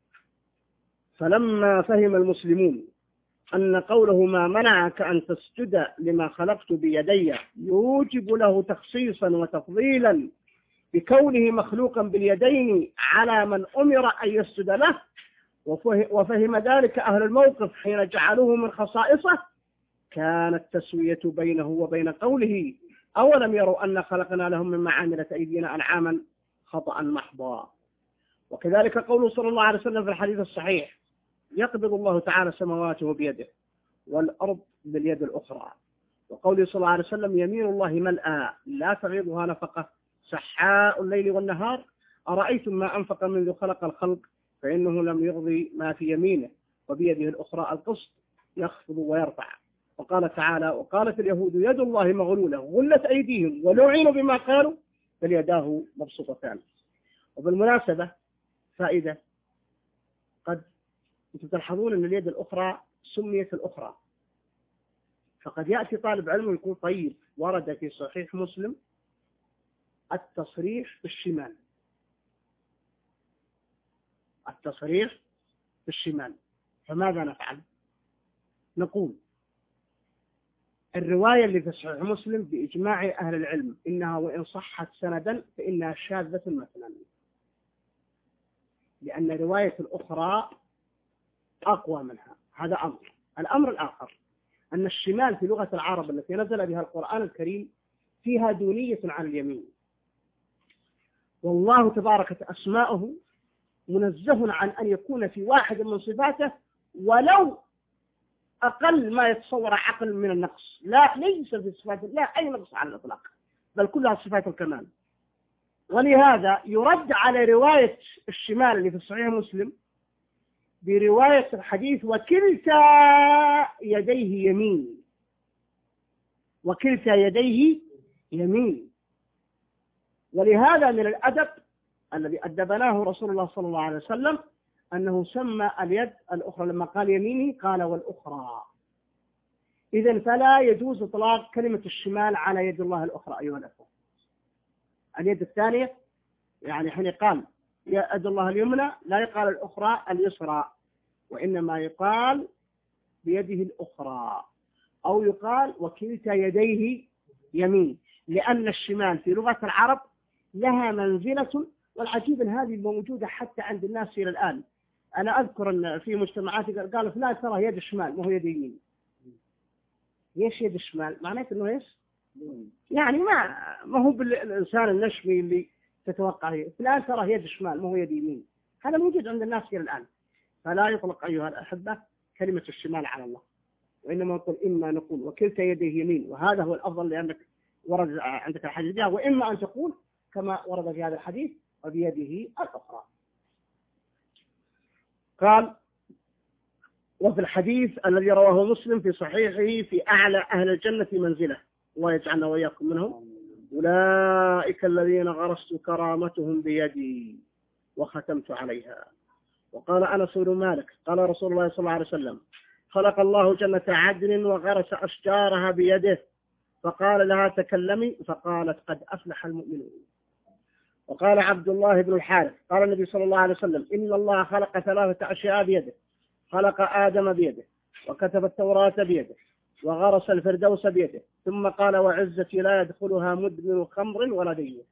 فلما فهم المسلمون أن قوله ما منعك أن تسجد لما خلقت بيدي يوجب له تخصيصا وتفضيلا بكونه مخلوقا باليدين على من أمر أن يسجد له، وفهم ذلك أهل الموقف حين جعلوه من خصائصه، كانت تسوية بينه وبين قوله أولم يروا أن خلقنا لهم مما عملت أيدينا أنعاما خطأ محضا. وكذلك قوله صلى الله عليه وسلم في الحديث الصحيح يقبض الله تعالى سماواته بيده والأرض باليد الأخرى، وقوله صلى الله عليه وسلم يمين الله ملأى لا تغيضها نفقة سحاء الليل والنهار أرأيتم ما أنفق منذ خلق الخلق فإنه لم يغضي ما في يمينه وبيده الأخرى القسط يخفض ويرفع. وقال تعالى وقالت اليهود يد الله مغلولة غلت أيديهم ولعنوا بما قالوا بل يداه مبسوطتان. وبالمناسبة فائدة، قد أنتم تلاحظون أن اليد الأخرى سميت الأخرى، فقد يأتي طالب علم ويقول طيب ورد في صحيح مسلم التصريح بالشمال، التصريح بالشمال، فماذا نفعل؟ نقول الرواية اللي في صحيح مسلم بإجماع أهل العلم إنها وإن صحت سندا فإنها شاذة مثلا، لأن رواية الأخرى أقوى منها. هذا أمر. الأمر الآخر أن الشمال في لغة العرب التي نزل بها القرآن الكريم فيها دونية عن اليمين، والله تبارك أسماؤه منزه عن أن يكون في واحد من صفاته ولو أقل ما يتصور عقل من النقص، لا ليس في صفات الله أي نقص على الإطلاق، بل كلها صفات الكمال. ولهذا يرد على رواية الشمال اللي في صحيح مسلم برواية الحديث وكلتا يديه يمين، وكلتا يديه يمين. ولهذا من الأدب الذي أدبناه رسول الله صلى الله عليه وسلم أنه سمى اليد الأخرى لما قال يميني قال والأخرى. إذن فلا يجوز إطلاق كلمة الشمال على يد الله الأخرى أيها الأخوة. اليد الثانية يعني حين قال يد الله اليمنى لا يقال الأخرى اليسرى، وإنما يقال بيده الأخرى، أو يقال وكلتا يديه يمين، لأن الشمال في لغة العرب لها منزلة، والعجيب أن هذه موجودة حتى عند الناس إلى الآن. أنا أذكر أن في مجتمعات قالوا فلان ترى يد الشمال ما هو يد يمين. ليش يد الشمال؟ معناته أنه إيش؟ يعني ما ما هو بالإنسان النشمي اللي تتوقع فلان ترى يد الشمال ما هو يد يمين. هذا موجود عند الناس إلى الآن. فلا يطلق أيها الأحبة كلمة الشمال على الله، وإنما نقول إما نقول وكلتا يديه يمين، وهذا هو الأفضل لأنك ورد عندك الحديث ده، وإما أن تقول كما ورد في هذا الحديث وبيده الأخرى. قال وفي الحديث الذي رواه مسلم في صحيحه في أعلى أهل الجنة منزلة، الله يجعلنا وإياكم منهم، أولئك الذين غرست كرامتهم بيدي وختمت عليها. وقال أنس بن مالك قال رسول الله صلى الله عليه وسلم خلق الله جنة عدن وغرس أشجارها بيده فقال لها تكلمي فقالت قد أفلح المؤمنون. وقال عبد الله بن الحارث قال النبي صلى الله عليه وسلم إن الله خلق ثلاثة أشياء بيده، خلق آدم بيده وكتب التوراة بيده وغرس الفردوس بيده، ثم قال وعزتي لا يدخلها مدمن خمر ولا دين.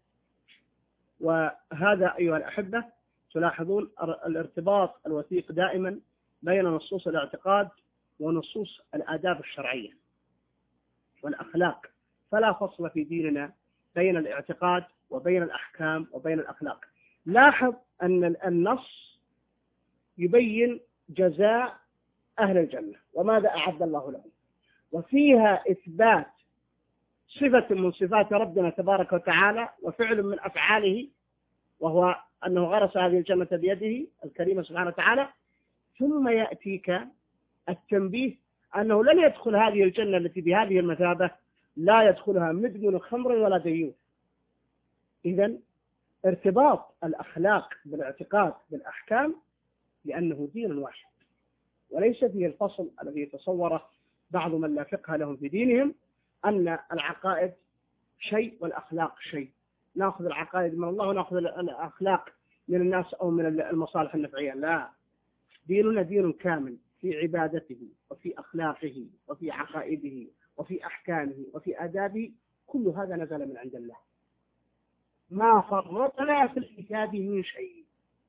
وهذا أيها الأحبة تلاحظون الارتباط الوثيق دائما بين نصوص الاعتقاد ونصوص الآداب الشرعية والأخلاق، فلا فصل في ديننا بين الاعتقاد وبين الأحكام وبين الأخلاق. لاحظ أن النص يبين جزاء أهل الجنة وماذا أعد الله لهم، وفيها إثبات صفة من صفات ربنا تبارك وتعالى وفعل من أفعاله، وهو أنه غرس هذه الجنة بيده الكريمة سبحانه وتعالى. ثم يأتيك التنبيه أنه لن يدخل هذه الجنة التي بهذه المثابة لا يدخلها مدمن خمر ولا ديوث. إذن ارتباط الأخلاق بالاعتقاد بالأحكام لأنه دين واحد، وليس فيه الفصل الذي يتصوره بعض من لا فقه لهم في دينهم أن العقائد شيء والأخلاق شيء، نأخذ العقائد من الله ونأخذ الأخلاق من الناس أو من المصالح النفعية. لا، ديننا دين كامل في عبادته وفي أخلاقه وفي عقائده وفي أحكامه وفي آدابه، كل هذا نزل من عند الله، ما فرطنا في الكتاب من شيء.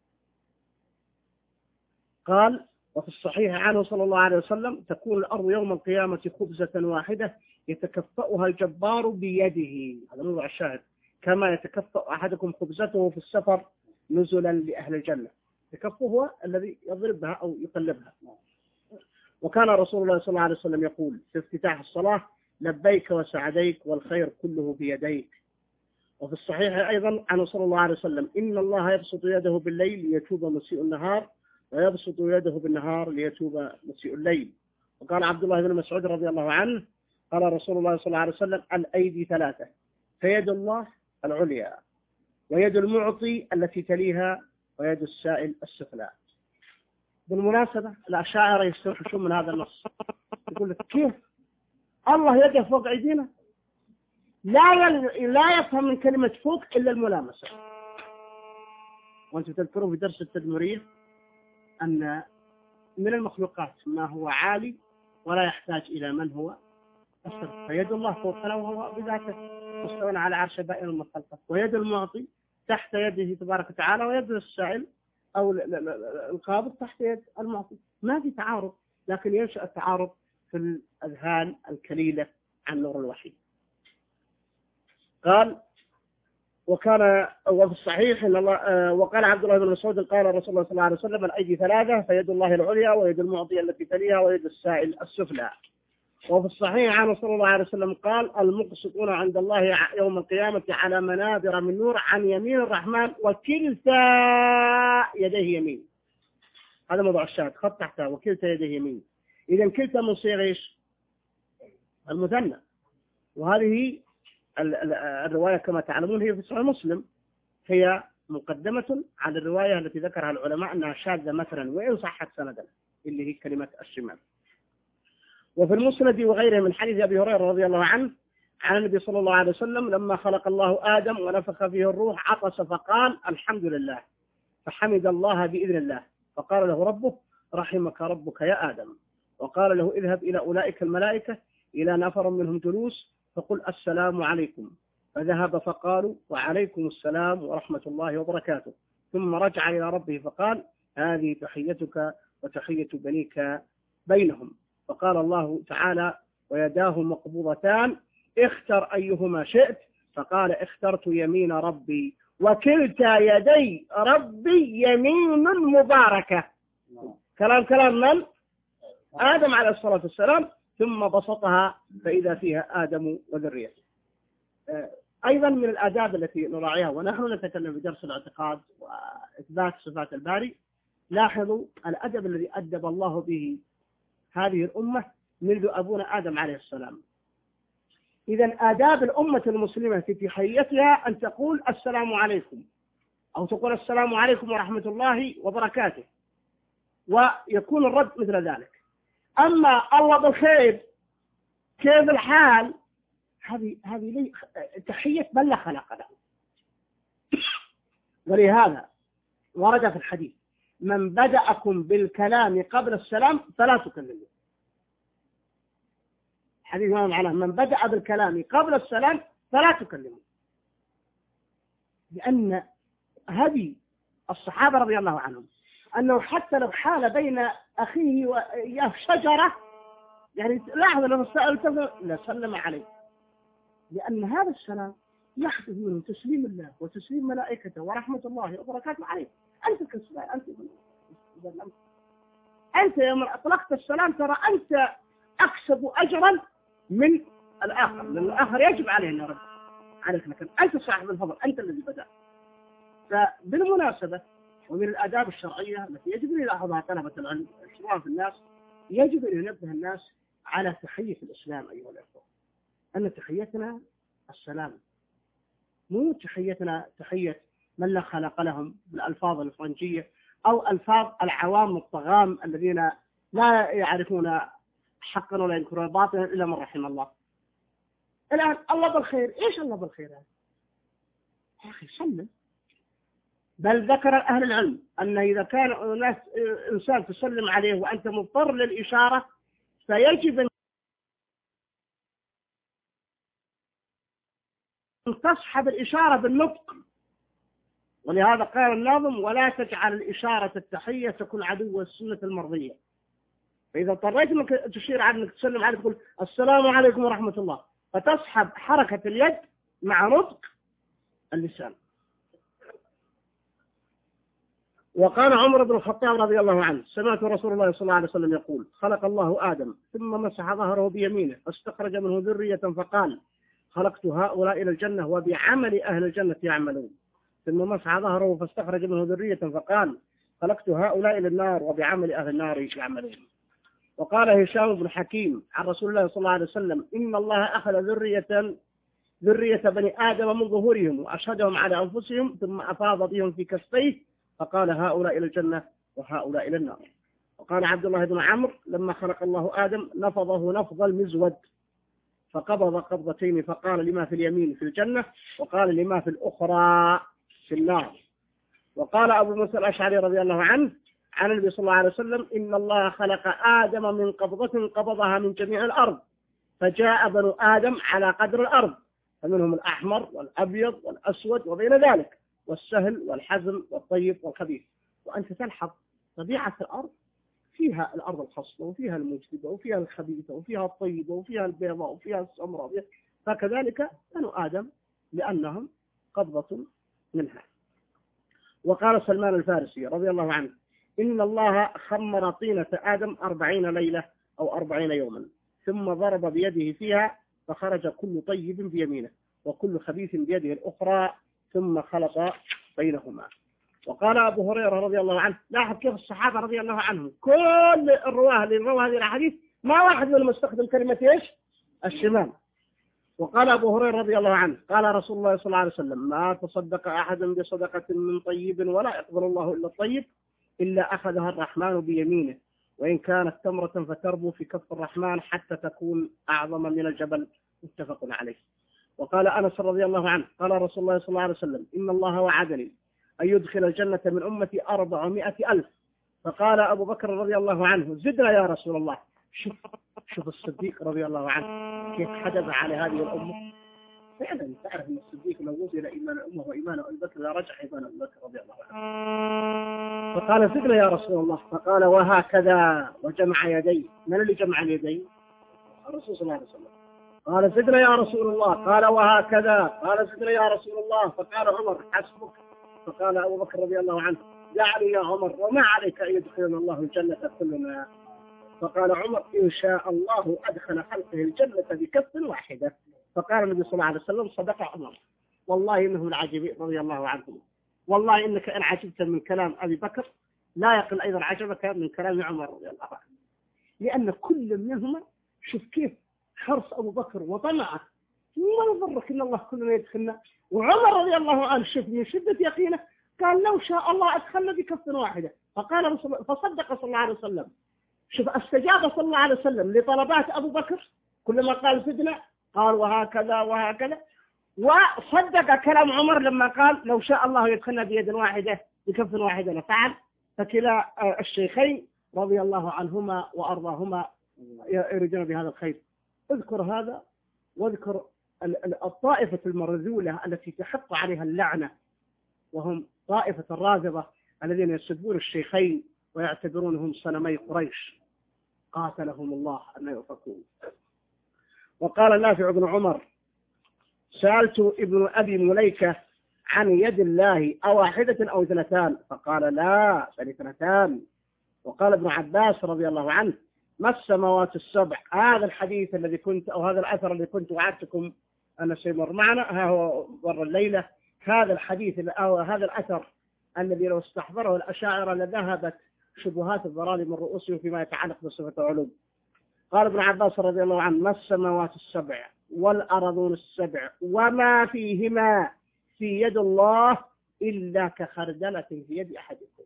قال وفي الصحيح عنه صلى الله عليه وسلم: تكون الأرض يوم القيامة خبزة واحدة يتكفأها الجبار بيده، هذا موضوع الشاهد، كما يتكفأ أحدكم خبزته في السفر نزلا لأهل الجنة. التكفؤ هو الذي يضربها أو يقلبها. وكان رسول الله صلى الله عليه وسلم يقول في افتتاح الصلاة: لبيك وسعديك والخير كله بيديك. وفي الصحيح أيضا عنه صلى الله عليه وسلم: إن الله يبسط يده بالليل ليتوب مسيء النهار، ويبسط يده بالنهار ليتوب مسيء الليل. وقال عبد الله بن مسعود رضي الله عنه: قال رسول الله صلى الله عليه وسلم: الأيدي ثلاثة، فيد الله العليا، ويد المعطي التي تليها، ويد السائل السفلى. بالمناسبة الأشاعرة يستوحشون من هذا النص، يقول لك كيف الله يده فوق أيدينا؟ لا لا يفهم من كلمة فوق إلا الملامسة. وأنتم تذكروا في درس التدمرية أن من المخلوقات ما هو عالي ولا يحتاج إلى من هو أسفل، فيد الله فوقنا وهو بذاته مستوى على عرش بائن من خلقه، ويد المعطي تحت يده تبارك وتعالى، ويد السائل أو القابض تحت يد المعطي. ما في تعارض، لكن ينشأ التعارض في الأذهان الكليلة عن نور الوحي. قال وكان وفي الصحيح إن الله وقال عبد الله بن مسعود قال رسول الله صلى الله عليه وسلم: الأيدي ثلاثة، فيد الله العليا، ويد المعطي التي تليها، ويد السائل السفلى. وفي الصحيح عنه صلى الله عليه وسلم قال: المقسطون عند الله يوم القيامة على منابر من نور عن يمين الرحمن وكلتا يديه يمين. هذا موضوع الشاهد، خط تحته وكلتا يديه يمين. إذا كلتا من صيغ ايش؟ المثنى. وهذه الرواية كما تعلمون هي في صحيح مسلم، هي مقدمة على الرواية التي ذكرها العلماء أنها شاذة مثلا وإن صحت سندا، اللي هي كلمة الشمال. وفي المسند وغيره من حديث أبي هريرة رضي الله عنه عن النبي صلى الله عليه وسلم: لما خلق الله آدم ونفخ فيه الروح عطس فقال: الحمد لله، فحمد الله بإذن الله، فقال له ربه: رحمك ربك يا آدم. وقال له: اذهب إلى أولئك الملائكة إلى نفر منهم جلوس فقل السلام عليكم. فذهب فقالوا: وعليكم السلام ورحمة الله وبركاته. ثم رجع إلى ربه فقال: هذه تحيتك وتحية بنيك بينهم. فقال الله تعالى: ويداه مقبوضتان اختر أيهما شئت. فقال: اخترت يمين ربي، وكلتا يدي ربي يمين مباركة. كلام كلام من؟ آدم عليه الصلاة والسلام. ثم بسطها فإذا فيها آدم وذريته. أيضا من الآداب التي نراعيها ونحن نتكلم في درس الاعتقاد وإثبات صفات الباري، لاحظوا الأدب الذي أدب الله به هذه الأمة منذ أبونا آدم عليه السلام. إذن آداب الأمة المسلمة في حياتها أن تقول السلام عليكم، أو تقول السلام عليكم ورحمة الله وبركاته، ويكون الرد مثل ذلك. أما الله بالخير، كيف الحال، هذه هذه لي تحية من لا خلق له. ولهذا ورد في الحديث: من بدأكم بالكلام قبل السلام فلا تكلموا. حديث ما معناه: من بدأ بالكلام قبل السلام فلا تكلموا. لأن هذه الصحابة رضي الله عنهم أنه حتى لو حال بين أخيه وإياه شجرة، يعني لاحظ لو سألته لسلم عليه، لأن هذا السلام يحدث منه تسليم الله وتسليم ملائكته ورحمة الله وبركاته عليه. أنت كسبان، أنت أنت يوم أطلقت السلام ترى أنت أكسب أجرا من الآخر، لأن الآخر يجب عليه أن يرد عليك، لكن أنت صاحب الفضل، أنت الذي بدأ. فبالمناسبة ومن الآداب الشرعية التي يجب أن يلاحظها طلبة العلم شراف الناس، يجب أن ينبه الناس على تحية الإسلام أيها الأخوة، أن تحيتنا السلام، مو تحيتنا تحية من لا خلق لهم بالألفاظ الفرنجية أو ألفاظ العوام الطغام الذين لا يعرفون حقا ولا ينكرون باطلا إلا من رحم الله. الآن الله بالخير، إيش الله بالخير يعني؟ يا أخي سلم. بل ذكر أهل العلم أن إذا كان ناس إنسان تسلم عليه وأنت مضطر للإشارة فيجب أن تصحب الإشارة بالنطق، ولهذا قال الناظم: ولا تجعل الإشارة التحية تكون عدو السنة المرضية. فإذا اضطريت أنك تشير على أنك تسلم عليه تقول السلام عليكم ورحمة الله، فتصحب حركة اليد مع نطق اللسان. وقال عمر بن الخطاب رضي الله عنه: سمعت رسول الله صلى الله عليه وسلم يقول: خلق الله آدم ثم مسح ظهره بيمينه فاستخرج منه ذرية فقال: خلقت هؤلاء إلى الجنة وبعمل أهل الجنة يعملون. ثم مسح ظهره فاستخرج منه ذرية فقال: خلقت هؤلاء إلى النار وبعمل أهل النار يعملون. وقال هشام بن حكيم عن رسول الله صلى الله عليه وسلم: إن الله أخذ ذرية ذرية بني آدم من ظهورهم وأشهدهم على أنفسهم ثم أفاض بهم في كفيه فقال: هؤلاء إلى الجنة وهؤلاء إلى النار. وقال عبد الله بن عمرو: لما خلق الله آدم نفضه نفض المزود فقبض قبضتين فقال: لما في اليمين في الجنة وقال: لما في الأخرى في النار. وقال أبو موسى الأشعري رضي الله عنه عن النبي صلى الله عليه وسلم: إن الله خلق آدم من قبضة قبضها من جميع الأرض فجاء بنو آدم على قدر الأرض، فمنهم الأحمر والأبيض والأسود وبين ذلك والسهل والحزم والطيب والخبيث. وأنت تلحظ طبيعة الأرض فيها الأرض الخصبة وفيها المجدبة وفيها الخبيثة وفيها الطيبة وفيها البيضاء وفيها السمراء، فكذلك بنو آدم لأنهم قبضة منها. وقال سلمان الفارسي رضي الله عنه: إن الله خمر طينة آدم أربعين ليلة أو أربعين يوما ثم ضرب بيده فيها فخرج كل طيب بيمينه وكل خبيث بيده الأخرى ثم خلق بينهما. وقال أبو هريرة رضي الله عنه: لاحظ كيف الصحابة رضي الله عنهم كل الرواه اللي رووا هذه الأحاديث ما واحد منهم استخدم كلمة إيش؟ الشمال. وقال أبو هريرة رضي الله عنه: قال رسول الله صلى الله عليه وسلم: ما تصدق أحد بصدقة من طيب ولا يقبل الله إلا الطيب إلا أخذها الرحمن بيمينه وإن كانت تمرة فتربو في كف الرحمن حتى تكون أعظم من الجبل. متفق عليه. وقال أنس رضي الله عنه: قال رسول الله صلى الله عليه وسلم: إن الله وعدني أن يدخل الجنة من أمتي أربعمائة ألف. فقال أبو بكر رضي الله عنه: زدنا يا رسول الله. شوف شوف الصديق رضي الله عنه كيف حدث على هذه الأمة. فعلا تعرف أن الصديق لو وصل إيمان الأمة وإيمان أبي بكر لا رجع إيمان أبي بكر رضي الله عنه. فقال: زدنا يا رسول الله. فقال: وهكذا، وجمع يديه. من اللي جمع اليدين؟ الرسول صلى الله عليه وسلم. قال: زدنا يا رسول الله. قال: وهكذا. قال: زدنا يا رسول الله. فقال عمر: حسبك. فقال أبو بكر رضي الله عنه: يعني يا عمر وما عليك أن يدخلنا الله الجنة كلنا. فقال عمر: إن شاء الله أدخل خلقه الجنة بكف واحدة. فقال النبي صلى الله عليه وسلم: صدق عمر، والله إنهم العجيبين رضي الله عنهم، والله إنك إن عجبت من كلام أبي بكر لا يقل أيضا عجبك من كلام عمر رضي الله عنه، لأن كل منهما شوف كيف حرص أبو بكر وطمعه ما يضرك إن الله كلنا يدخلنا. وعمر رضي الله عنه شوف من شدة يقينه قال: لو شاء الله أدخلنا بكف واحدة. فقال فصدق صلى الله عليه وسلم. شوف استجاب صلى الله عليه وسلم لطلبات أبو بكر كلما قال زدنا قال وهكذا وهكذا، وصدق كلام عمر لما قال لو شاء الله يدخلنا بيد واحدة بكف واحدة لفعل. فكلا الشيخين رضي الله عنهما وأرضاهما يريدون بهذا الخير. اذكر هذا واذكر الطائفة المرذولة التي تحط عليها اللعنة، وهم طائفة الرافضة الذين يسبون الشيخين ويعتبرونهم صنمي قريش، قاتلهم الله أن يؤفكون. وقال نافع بن عمر: سألت ابن أبي مليكة عن يد الله أواحدة أو اثنتان؟ فقال: لا بل اثنتان. وقال ابن عباس رضي الله عنه: ما السماوات السبع؟ هذا الحديث الذي كنت أو هذا الأثر الذي كنت وعدتكم أن سيمر معنا، ها هو مر الليلة. هذا الحديث أو هذا الأثر الذي لو استحضره الأشاعرة لذهبت شبهات الضلال من رؤوسهم فيما يتعلق بصفة العلوم. قال ابن عباس رضي الله عنه: ما السماوات السبع والأرضون السبع وما فيهما في يد الله إلا كخردلة في يد أحدكم.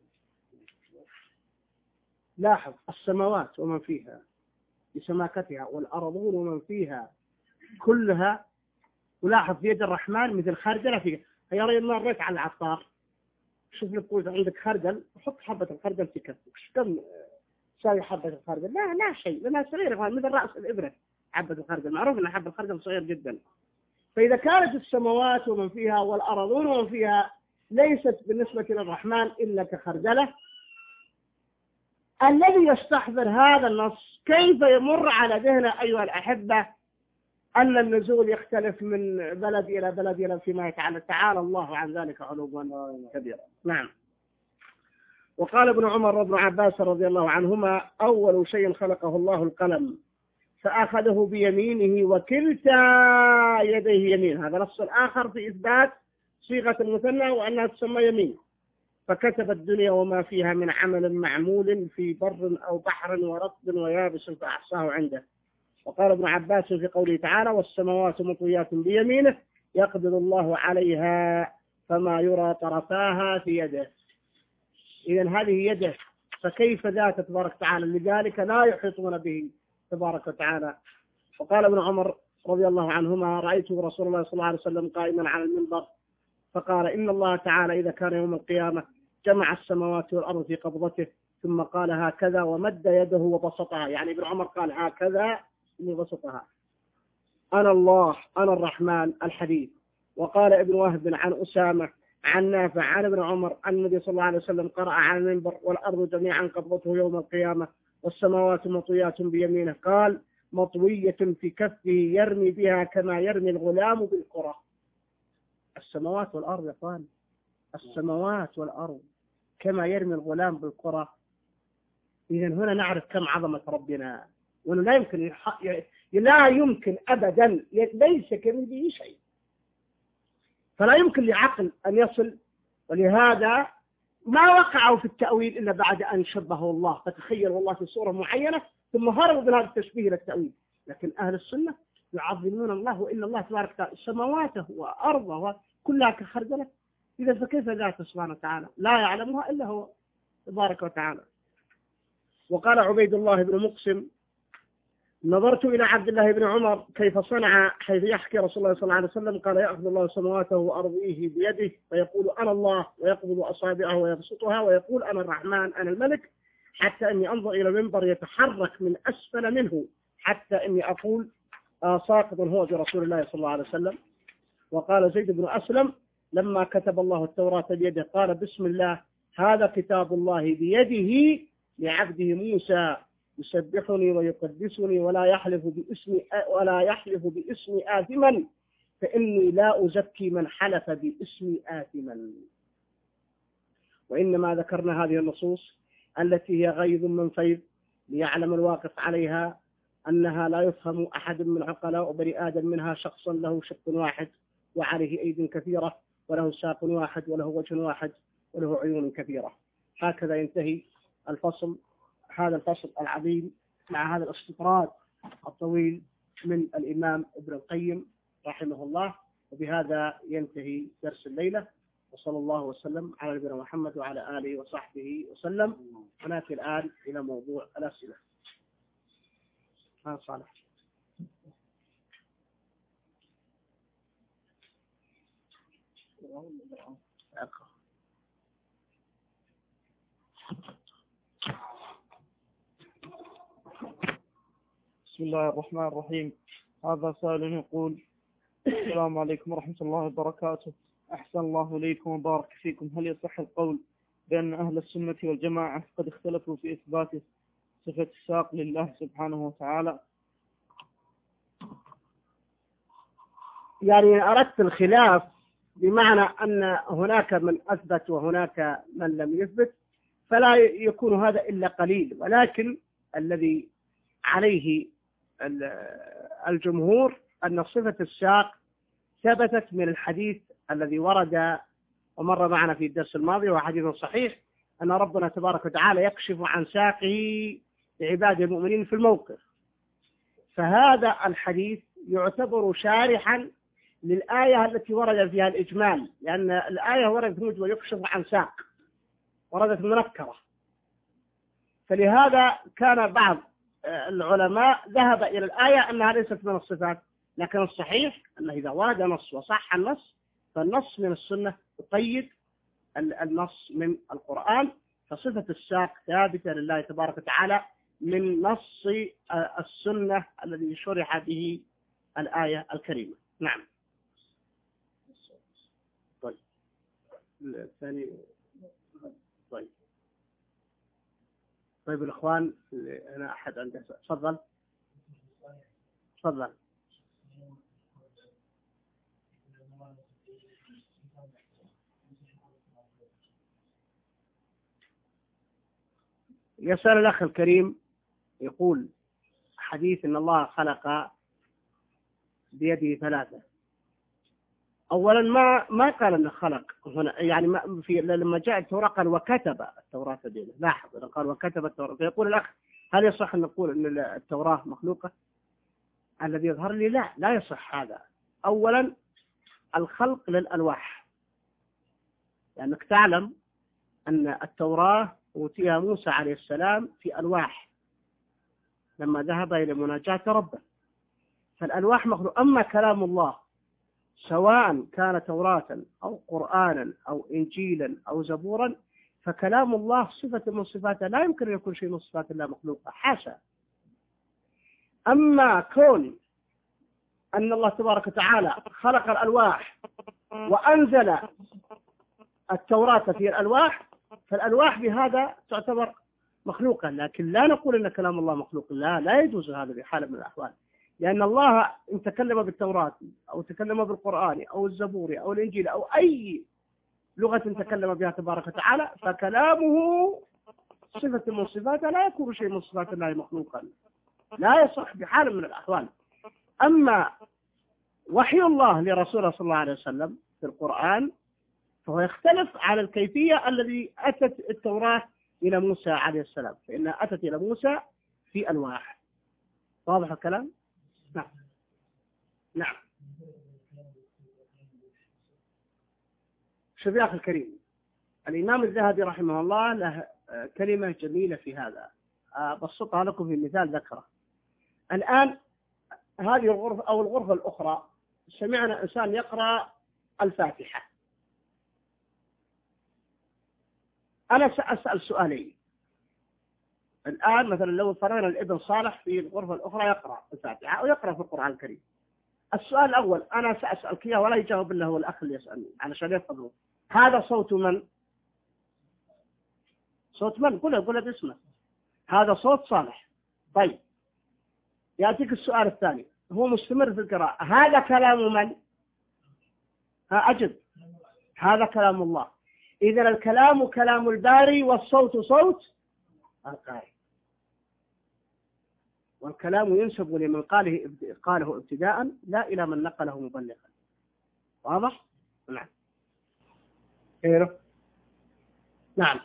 لاحظ: السماوات ومن فيها بسماكتها، والأرضون ومن فيها كلها، ولاحظ في يد الرحمن مثل خردلة فيها. يا رجل مريت على العطار، شوف لك قلت عندك خردل، وحط حبة الخردل في كفك. كم تساوي حبة الخردل؟ لا لا شيء، لأنها صغيرة مثل رأس الإبرة. حبة الخردل معروف أن حبة الخردل صغير جدا. فإذا كانت السماوات ومن فيها والأرضون ومن فيها ليست بالنسبة للرحمن إلا كخردلة، الذي يستحضر هذا النص كيف يمر على ذهنه أيها الأحبة أن النزول يختلف من بلد إلى بلد إلى فيما يتعالى؟ تعالى الله عن ذلك علوا كبيرا. نعم. وقال ابن عمر وابن عباس رضي الله عنهما: أول شيء خلقه الله القلم، فأخذه بيمينه وكلتا يديه يمين. هذا نص آخر في إثبات صيغة المثنى وأنها تسمى يمين. فكتب الدنيا وما فيها من عمل معمول في بر أو بحر ورطب ويابس فأحصاه عنده. وقال ابن عباس في قوله تعالى: والسماوات مطويات بيمينه يقبض الله عليها فما يرى طرفاها في يده. إذن هذه يده، فكيف ذات تبارك وتعالى؟ لذلك لا يحيطون به تبارك وتعالى. وقال ابن عمر رضي الله عنهما: رأيت رسول الله صلى الله عليه وسلم قائما على المنبر فقال: إن الله تعالى إذا كان يوم القيامة جمع السماوات والأرض في قبضته، ثم قال هكذا ومد يده وبسطها. يعني ابن عمر قال هكذا وبسطها: أنا الله أنا الرحمن الحديث. وقال ابن وهب عن أسامة عن نافع عن ابن عمر أن النبي صلى الله عليه وسلم قرأ على المنبر: والأرض جميعا قبضته يوم القيامة والسماوات مطويات بيمينه. قال: مطوية في كفه يرمي بها كما يرمي الغلام بالكرة. السماوات والأرض يا اخوان، السماوات والأرض كما يرمي الغلام بالكرة. إذن هنا نعرف كم عظمة ربنا، وأنه لا يمكن يح... لا يمكن أبدا، ليس كمثله شيء، فلا يمكن لعقل أن يصل. ولهذا ما وقعوا في التأويل إلا بعد أن شبهه الله، فتخيلوا الله في صورة معينة ثم هربوا من هذا التشبيه إلى التأويل. لكن أهل السنة يعظمون الله، وإن الله تبارك وتعالى سماواته وأرضه كلها كخردلة. إذا فكيف ذاته سبحانه وتعالى لا يعلمها إلا هو تبارك وتعالى. وقال عبيد الله بن مقسم: نظرت إلى عبد الله بن عمر كيف صنع، حيث يحكي رسول الله صلى الله عليه وسلم قال: يأخذ الله سماواته وأرضيه بيده فيقول أنا الله، ويقبض أصابعه ويبسطها ويقول أنا الرحمن أنا الملك، حتى أني أنظر إلى المنبر يتحرك من أسفل منه، حتى أني أقول آه ساقط هو برسول الله صلى الله عليه وسلم. وقال زيد بن أسلم: لما كتب الله التوراة بيده قال: بسم الله، هذا كتاب الله بيده لعبده موسى يسبحني ويقدسني ولا يحلف باسمي ولا يحلف باسمي آثما، فإني لا أزكي من حلف باسمي آثما. وإنما ذكرنا هذه النصوص التي هي غيظ من فيض ليعلم الواقف عليها أنها لا يفهم أحد من عقلاء بني آدم منها شخصا له شق واحد وعليه أيد كثيرة وله ساق واحد وله وجه واحد وله عيون كثيرة. هكذا ينتهي الفصل، هذا الفصل العظيم مع هذا الاستطراد الطويل من الإمام ابن القيم رحمه الله. وبهذا ينتهي درس الليلة، وصلى الله وسلم على نبينا محمد وعلى آله وصحبه وسلم. ونأتي الآن إلى موضوع الأسئلة. ها صالح. بسم الله الرحمن الرحيم. هذا سائل يقول: السلام عليكم ورحمة الله وبركاته، أحسن الله إليكم وبارك فيكم. هل يصح القول بأن أهل السنة والجماعة قد اختلفوا في إثبات صفة الساق لله سبحانه وتعالى؟ يعني أردت الخلاف بمعنى أن هناك من أثبت وهناك من لم يثبت، فلا يكون هذا إلا قليل. ولكن الذي عليه الجمهور أن صفة الساق ثبتت من الحديث الذي ورد ومر معنا في الدرس الماضي، وهو حديث صحيح أن ربنا تبارك وتعالى يكشف عن ساقه لعباده المؤمنين في الموقف، فهذا الحديث يعتبر شارحا للآية التي ورد فيها الإجمال، لأن الآية وردت مجمل يكشف عن ساق، وردت منكرة، فلهذا كان بعض العلماء ذهب إلى الآية أنها ليست من الصفات، لكن الصحيح أنه إذا ورد نص وصح النص فالنص من السنة يقيد النص من القرآن، فصفة الساق ثابتة لله تبارك وتعالى من نص السنة الذي شرح به الآية الكريمة. نعم. طيب الثاني. طيب طيب الإخوان أنا أحد عنده تفضل تفضل. يسأل الأخ الكريم يقول حديث إن الله خلق بيده ثلاثة. أولا ما ما قال إنه خلق هنا، يعني ما في لما جاء التوراة قال وكتب التوراة بيده. لاحظ قال وكتب التوراة، فيقول الأخ هل يصح أن نقول أن التوراة مخلوقة؟ الذي يظهر لي لا لا يصح هذا. أولا الخلق للألواح، لأنك يعني تعلم أن التوراة أوتيها موسى عليه السلام في ألواح لما ذهب إلى مناجاة ربه، فالألواح مخلوق. أما كلام الله سواء كان توراة أو قرآنا أو إنجيلا أو زبورا فكلام الله صفة من صفاته، لا يمكن أن يكون شيء من صفات الله مخلوقة، حاشا. أما كون أن الله تبارك وتعالى خلق الألواح وأنزل التوراة في الألواح فالألواح بهذا تعتبر مخلوقة، لكن لا نقول أن كلام الله مخلوق، لا لا يجوز هذا بحال من الأحوال، لأن الله إن تكلم بالتوراة أو تكلم بالقرآن أو الزبور أو الإنجيل أو أي لغة تكلم بها تبارك وتعالى فكلامه صفة من صفاته، لا يكون شيء من صفات الله مخلوقا، لا يصح بحال من الأحوال. أما وحي الله لرسوله صلى الله عليه وسلم في القرآن فهو يختلف على الكيفية الذي أتت التوراة إلى موسى عليه السلام، فإنها أتت إلى موسى في ألواح. واضح الكلام؟ نعم نعم. شوف يا أخي الكريم، الإمام الذهبي رحمه الله له كلمة جميلة في هذا، بسطها لكم في مثال ذكره. الآن هذه الغرفة أو الغرفة الأخرى سمعنا إنسان يقرأ الفاتحة، أنا سأسأل سؤالين الآن. مثلا لو فرضنا الابن صالح في الغرفة الأخرى يقرأ الفاتحة أو يقرأ في القرآن الكريم، السؤال الأول أنا سأسألك إياه ولا يجاوب إلا هو الأخ اللي يسألني علشان يفضلوا، هذا صوت من؟ صوت من؟ قل قل باسمه. هذا صوت صالح. طيب يأتيك السؤال الثاني، هو مستمر في القراءة، هذا كلام من؟ ها أجب. هذا كلام الله. إذا الكلام كلام الباري والصوت صوت القارئ، والكلام ينسب لمن قاله قاله ابتداء لا إلى من نقله مبلغا. واضح؟ نعم. غيره؟ نعم.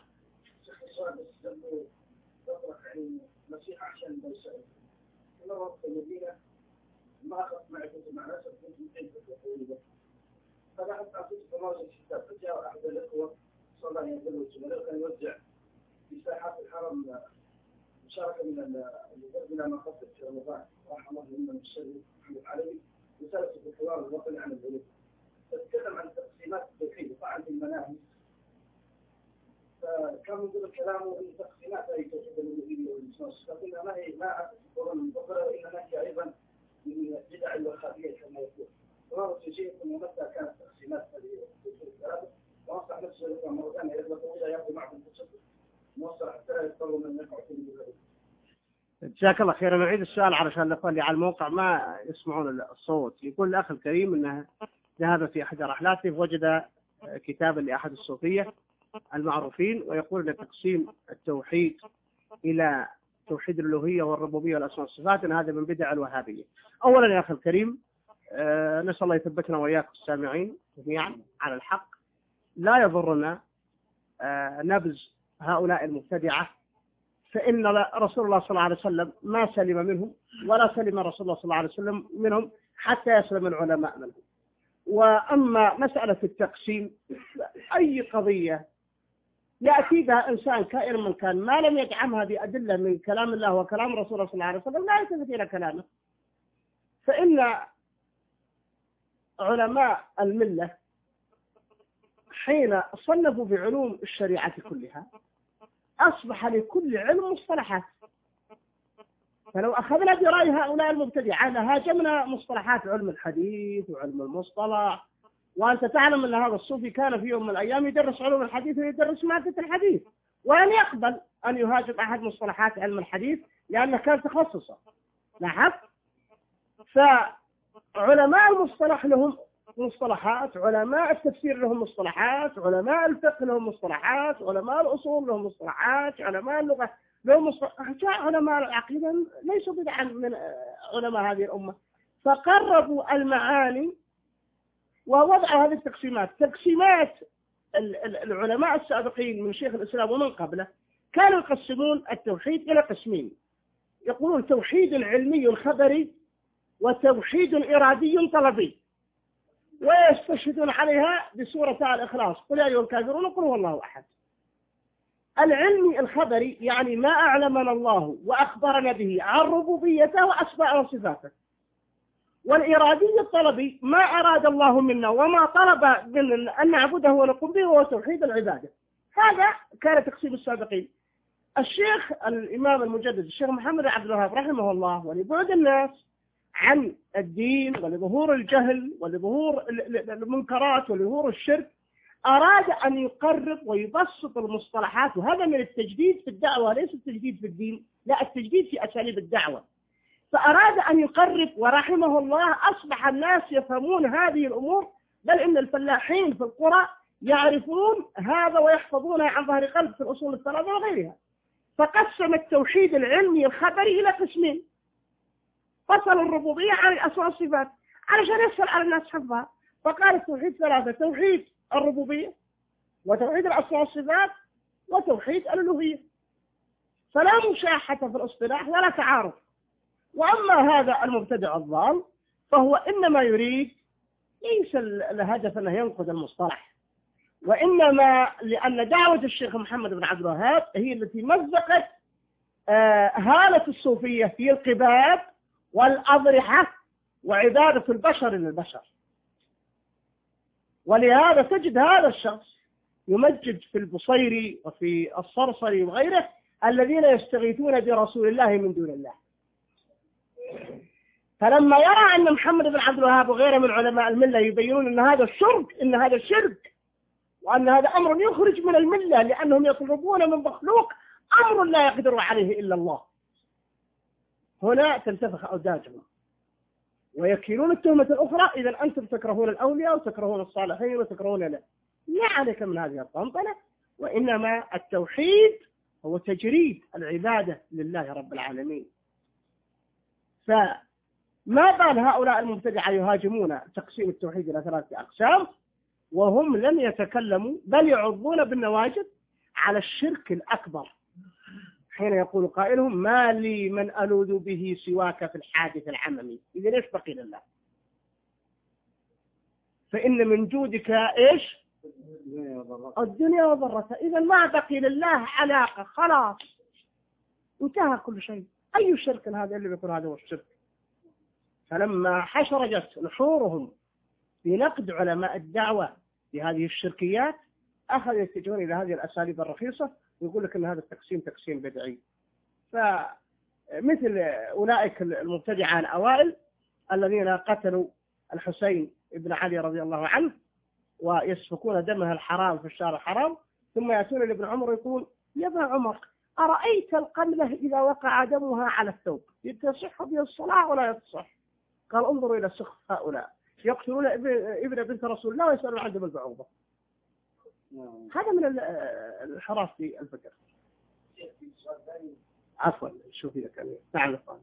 نصيحة عشان بيسأل مرة في المدينة ما أخذت معي كنت مع ناس كنت متعبة وطويلة، فبحث أخذت برنامج الكتاب، فجاء أحد الأخوة صلى الله عليه وسلم كان يوزع في ساحات الحرم مشاركة من من مقاصد في رمضان، رحمه الله من المشرف محمد علي رسالة في الحوار الوطني عن البلد، تتكلم عن تقسيمات التوحيد وطبعا في المناهج، فكان من ضمن كلامه ان تقسيمات اي توحيد الالوهيه والنصوص، فقلنا ما هي ما اتت القران المفضله وانما هي ايضا من البدع الوهابيه كما يقول. ورغم في شيء انه متى كانت تقسيمات هذه التوحيد الثلاثه ونصح نفسه مره ثانيه يطلق الى ياخذ معهم التصدق موصل حتى لا يضطروا من يقعوا في البلد. جزاك الله خير. نعيد السؤال علشان الاخوان اللي على الموقع ما يسمعون الصوت. يقول الاخ الكريم انه ذهب في احد رحلاته وجد كتابا لاحد الصوفيه المعروفين ويقول ان تقسيم التوحيد الى توحيد الالوهيه والربوبيه والاسماء والصفات ان هذا من بدع الوهابيه. اولا يا اخي الكريم آه نسال الله يثبتنا واياكم السامعين جميعا على الحق. لا يضرنا آه نبذ هؤلاء المبتدعه فإن رسول الله صلى الله عليه وسلم ما سلم منهم ولا سلم رسول الله صلى الله عليه وسلم منهم حتى يسلم العلماء منهم. وأما مسألة التقسيم، أي قضية يأتي بها إنسان كائن من كان ما لم يدعمها بأدلة من كلام الله وكلام رسول الله صلى الله عليه وسلم لا يلتفت إلى كلامه. فإن علماء الملة حين صنفوا في علوم الشريعة كلها أصبح لكل علم مصطلحات. فلو أخذنا برأي هؤلاء المبتدعة لهاجمنا مصطلحات علم الحديث وعلم المصطلح. وأنت تعلم أن هذا الصوفي كان في يوم من الأيام يدرس علوم الحديث ويدرس مادة الحديث، ولن يقبل أن يهاجم أحد مصطلحات علم الحديث لأنه كان تخصصه. لاحظ؟ فعلماء المصطلح لهم مصطلحات، علماء التفسير لهم مصطلحات، علماء الفقه لهم مصطلحات، علماء الأصول لهم مصطلحات، علماء اللغة لهم مصطلحات، علماء العقيدة ليسوا بدعا من علماء هذه الأمة. فقربوا المعاني ووضعوا هذه التقسيمات. تقسيمات العلماء السابقين من شيخ الإسلام ومن قبله كانوا يقسمون التوحيد إلى قسمين، يقولون توحيد علمي خبري وتوحيد إرادي طلبي، ويستشهدون عليها بسورة الإخلاص قل يا أيها الكافرون قل هو الله أحد. العلمي الخبري يعني ما أعلمنا الله وأخبرنا به عن ربوبيته وأسماءه وصفاته. والإرادي الطلبي ما أراد الله منا وما طلب منا أن نعبده ونقوم به هو توحيد العبادة. هذا كان تقسيم السابقين. الشيخ الإمام المجدد الشيخ محمد عبد الوهاب رحمه الله، ولبعد الناس عن الدين ولظهور الجهل ولظهور المنكرات ولظهور الشرك، أراد أن يقرب ويبسط المصطلحات. وهذا من التجديد في الدعوة، ليس التجديد في الدين، لا، التجديد في أساليب الدعوة. فأراد أن يقرب، ورحمه الله أصبح الناس يفهمون هذه الأمور، بل إن الفلاحين في القرى يعرفون هذا ويحفظونه عن ظهر قلب في الأصول الثلاثة وغيرها. فقسم التوحيد العلمي الخبري إلى قسمين، فصل الربوبية عن الأسماء والصفات علشان يسهل على الناس حفظها. فقال التوحيد ثلاثة: توحيد الربوبية وتوحيد الأسماء والصفات وتوحيد الألوهية. فلا مشاحة في الاصطلاح ولا تعارض. وأما هذا المبتدع الضال فهو إنما يريد، ليس الهدف أنه ينقذ المصطلح، وإنما لأن دعوة الشيخ محمد بن عبد الوهاب هي التي مزقت هالة الصوفية في القباب والأضرحة وعبادة البشر للبشر. ولهذا تجد هذا الشخص يمجد في البصيري وفي الصرصري وغيره الذين يستغيثون برسول الله من دون الله. فلما يرى أن محمد بن عبد الوهاب وغيره من علماء الملة يبينون أن هذا الشرك إن هذا شرك وأن هذا أمر يخرج من الملة لأنهم يطلبون من مخلوق أمر لا يقدر عليه إلا الله، هنا تنتفخ أوداجهم ويكيلون التهمة الأخرى: إذا أنتم تكرهون الأولياء وتكرهون الصالحين وتكرهون لا. لا عليك من هذه الطنطنة، وإنما التوحيد هو تجريد العبادة لله رب العالمين. فما بال هؤلاء المبتدعة يهاجمون تقسيم التوحيد إلى ثلاثة أقسام وهم لم يتكلموا، بل يعضون بالنواجذ على الشرك الأكبر، حين يقول قائلهم: ما لي من ألوذ به سواك في الحادث العممي. إذن إيش بقي لله؟ فإن من جودك إيش؟ الدنيا وضرتها. إذن ما بقي لله علاقة، خلاص انتهى كل شيء. أي شرك هذا اللي بيكون هذا هو الشرك؟ فلما حشرجت نحورهم في نقد علماء الدعوة بهذه الشركيات أخذوا يتجهون إلى هذه الأساليب الرخيصة ويقول لك أن هذا التقسيم تقسيم بدعي. فمثل أولئك المبتدعة الأوائل الذين قتلوا الحسين ابن علي رضي الله عنه ويسفكون دمها الحرام في الشارع الحرام، ثم يأتون لابن عمر يقول: يا ابن عمر، أرأيت القملة إذا وقع دمها على الثوب يتصح بها الصلاة ولا يتصح؟ قال: انظروا إلى سخف هؤلاء يقتلون ابن بنت رسول الله ويسألون عن دم البعوضة. هذا من الانحراف في الفكر. عفوا شوف إذا كان نعم فهم.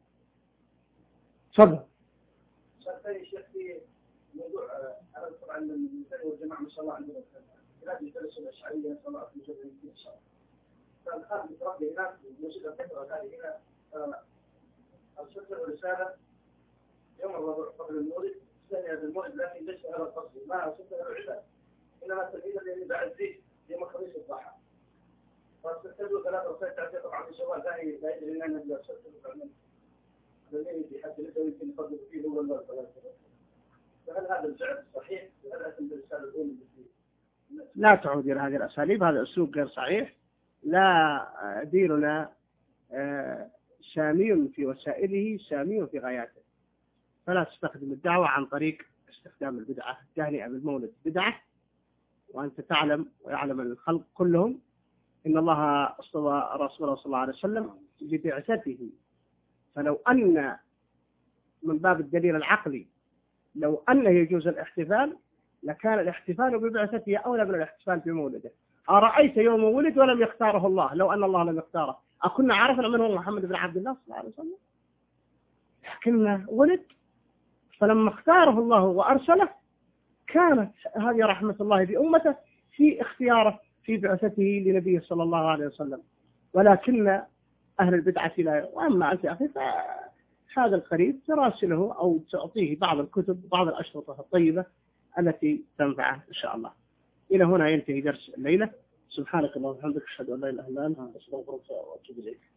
تفضل. ثاني شيخ في موضوع أنا طبعا الجماعة ما شاء الله عندهم بلاد يدرسون الأشعرية سواء في الجبهة إن شاء الله. الآن بتربي هناك الموسيقى الفترة هذه هنا أرسلت رسالة يوم الرابع قبل المولد ثانية المولد لكن ليس على الفصل ما أرسلت العلم إنما تلميذ اللي بعد ذي يوم الخميس الضحى فأرسلت له ثلاثة رسائل تعطي طبعا في سؤال ثاني لا يدري أن أنا أرسلت له فعلا الذي في حد لسه يمكن يفضل فيه هو الله ثلاثة فهل هذا الزعم صحيح؟ هل هذا الرسالة الأولى التي لا تعود إلى هذه الأساليب، هذا أسلوب غير صحيح. لا ديننا سامي في وسائله سامي في غاياته، فلا تستخدم الدعوة عن طريق استخدام البدعة التهنئة بالمولد بدعة، وأنت تعلم ويعلم الخلق كلهم إن الله اصطفى رسوله صلى الله عليه وسلم ببعثته، فلو أن من باب الدليل العقلي لو أنه يجوز الاحتفال لكان الاحتفال ببعثته أولى من الاحتفال بمولده. أرأيت يوم ولد ولم يختاره الله، لو أن الله لم يختاره أكنا عرفنا من هو محمد بن عبد الله صلى الله عليه وسلم؟ لكنه ولد فلما اختاره الله وأرسله كانت هذه رحمة الله بأمته في اختياره في بعثته لنبيه صلى الله عليه وسلم، ولكن أهل البدعة لا. وأما أنت أخي فهذا القريب تراسله أو تعطيه بعض الكتب بعض الأشرطة الطيبة التي تنفعه إن شاء الله. إلى هنا ينتهي درس الليلة. سبحانك اللهم وبحمدك أشهد أن لا إله إلا أنت أستغفرك وأتوب إليك.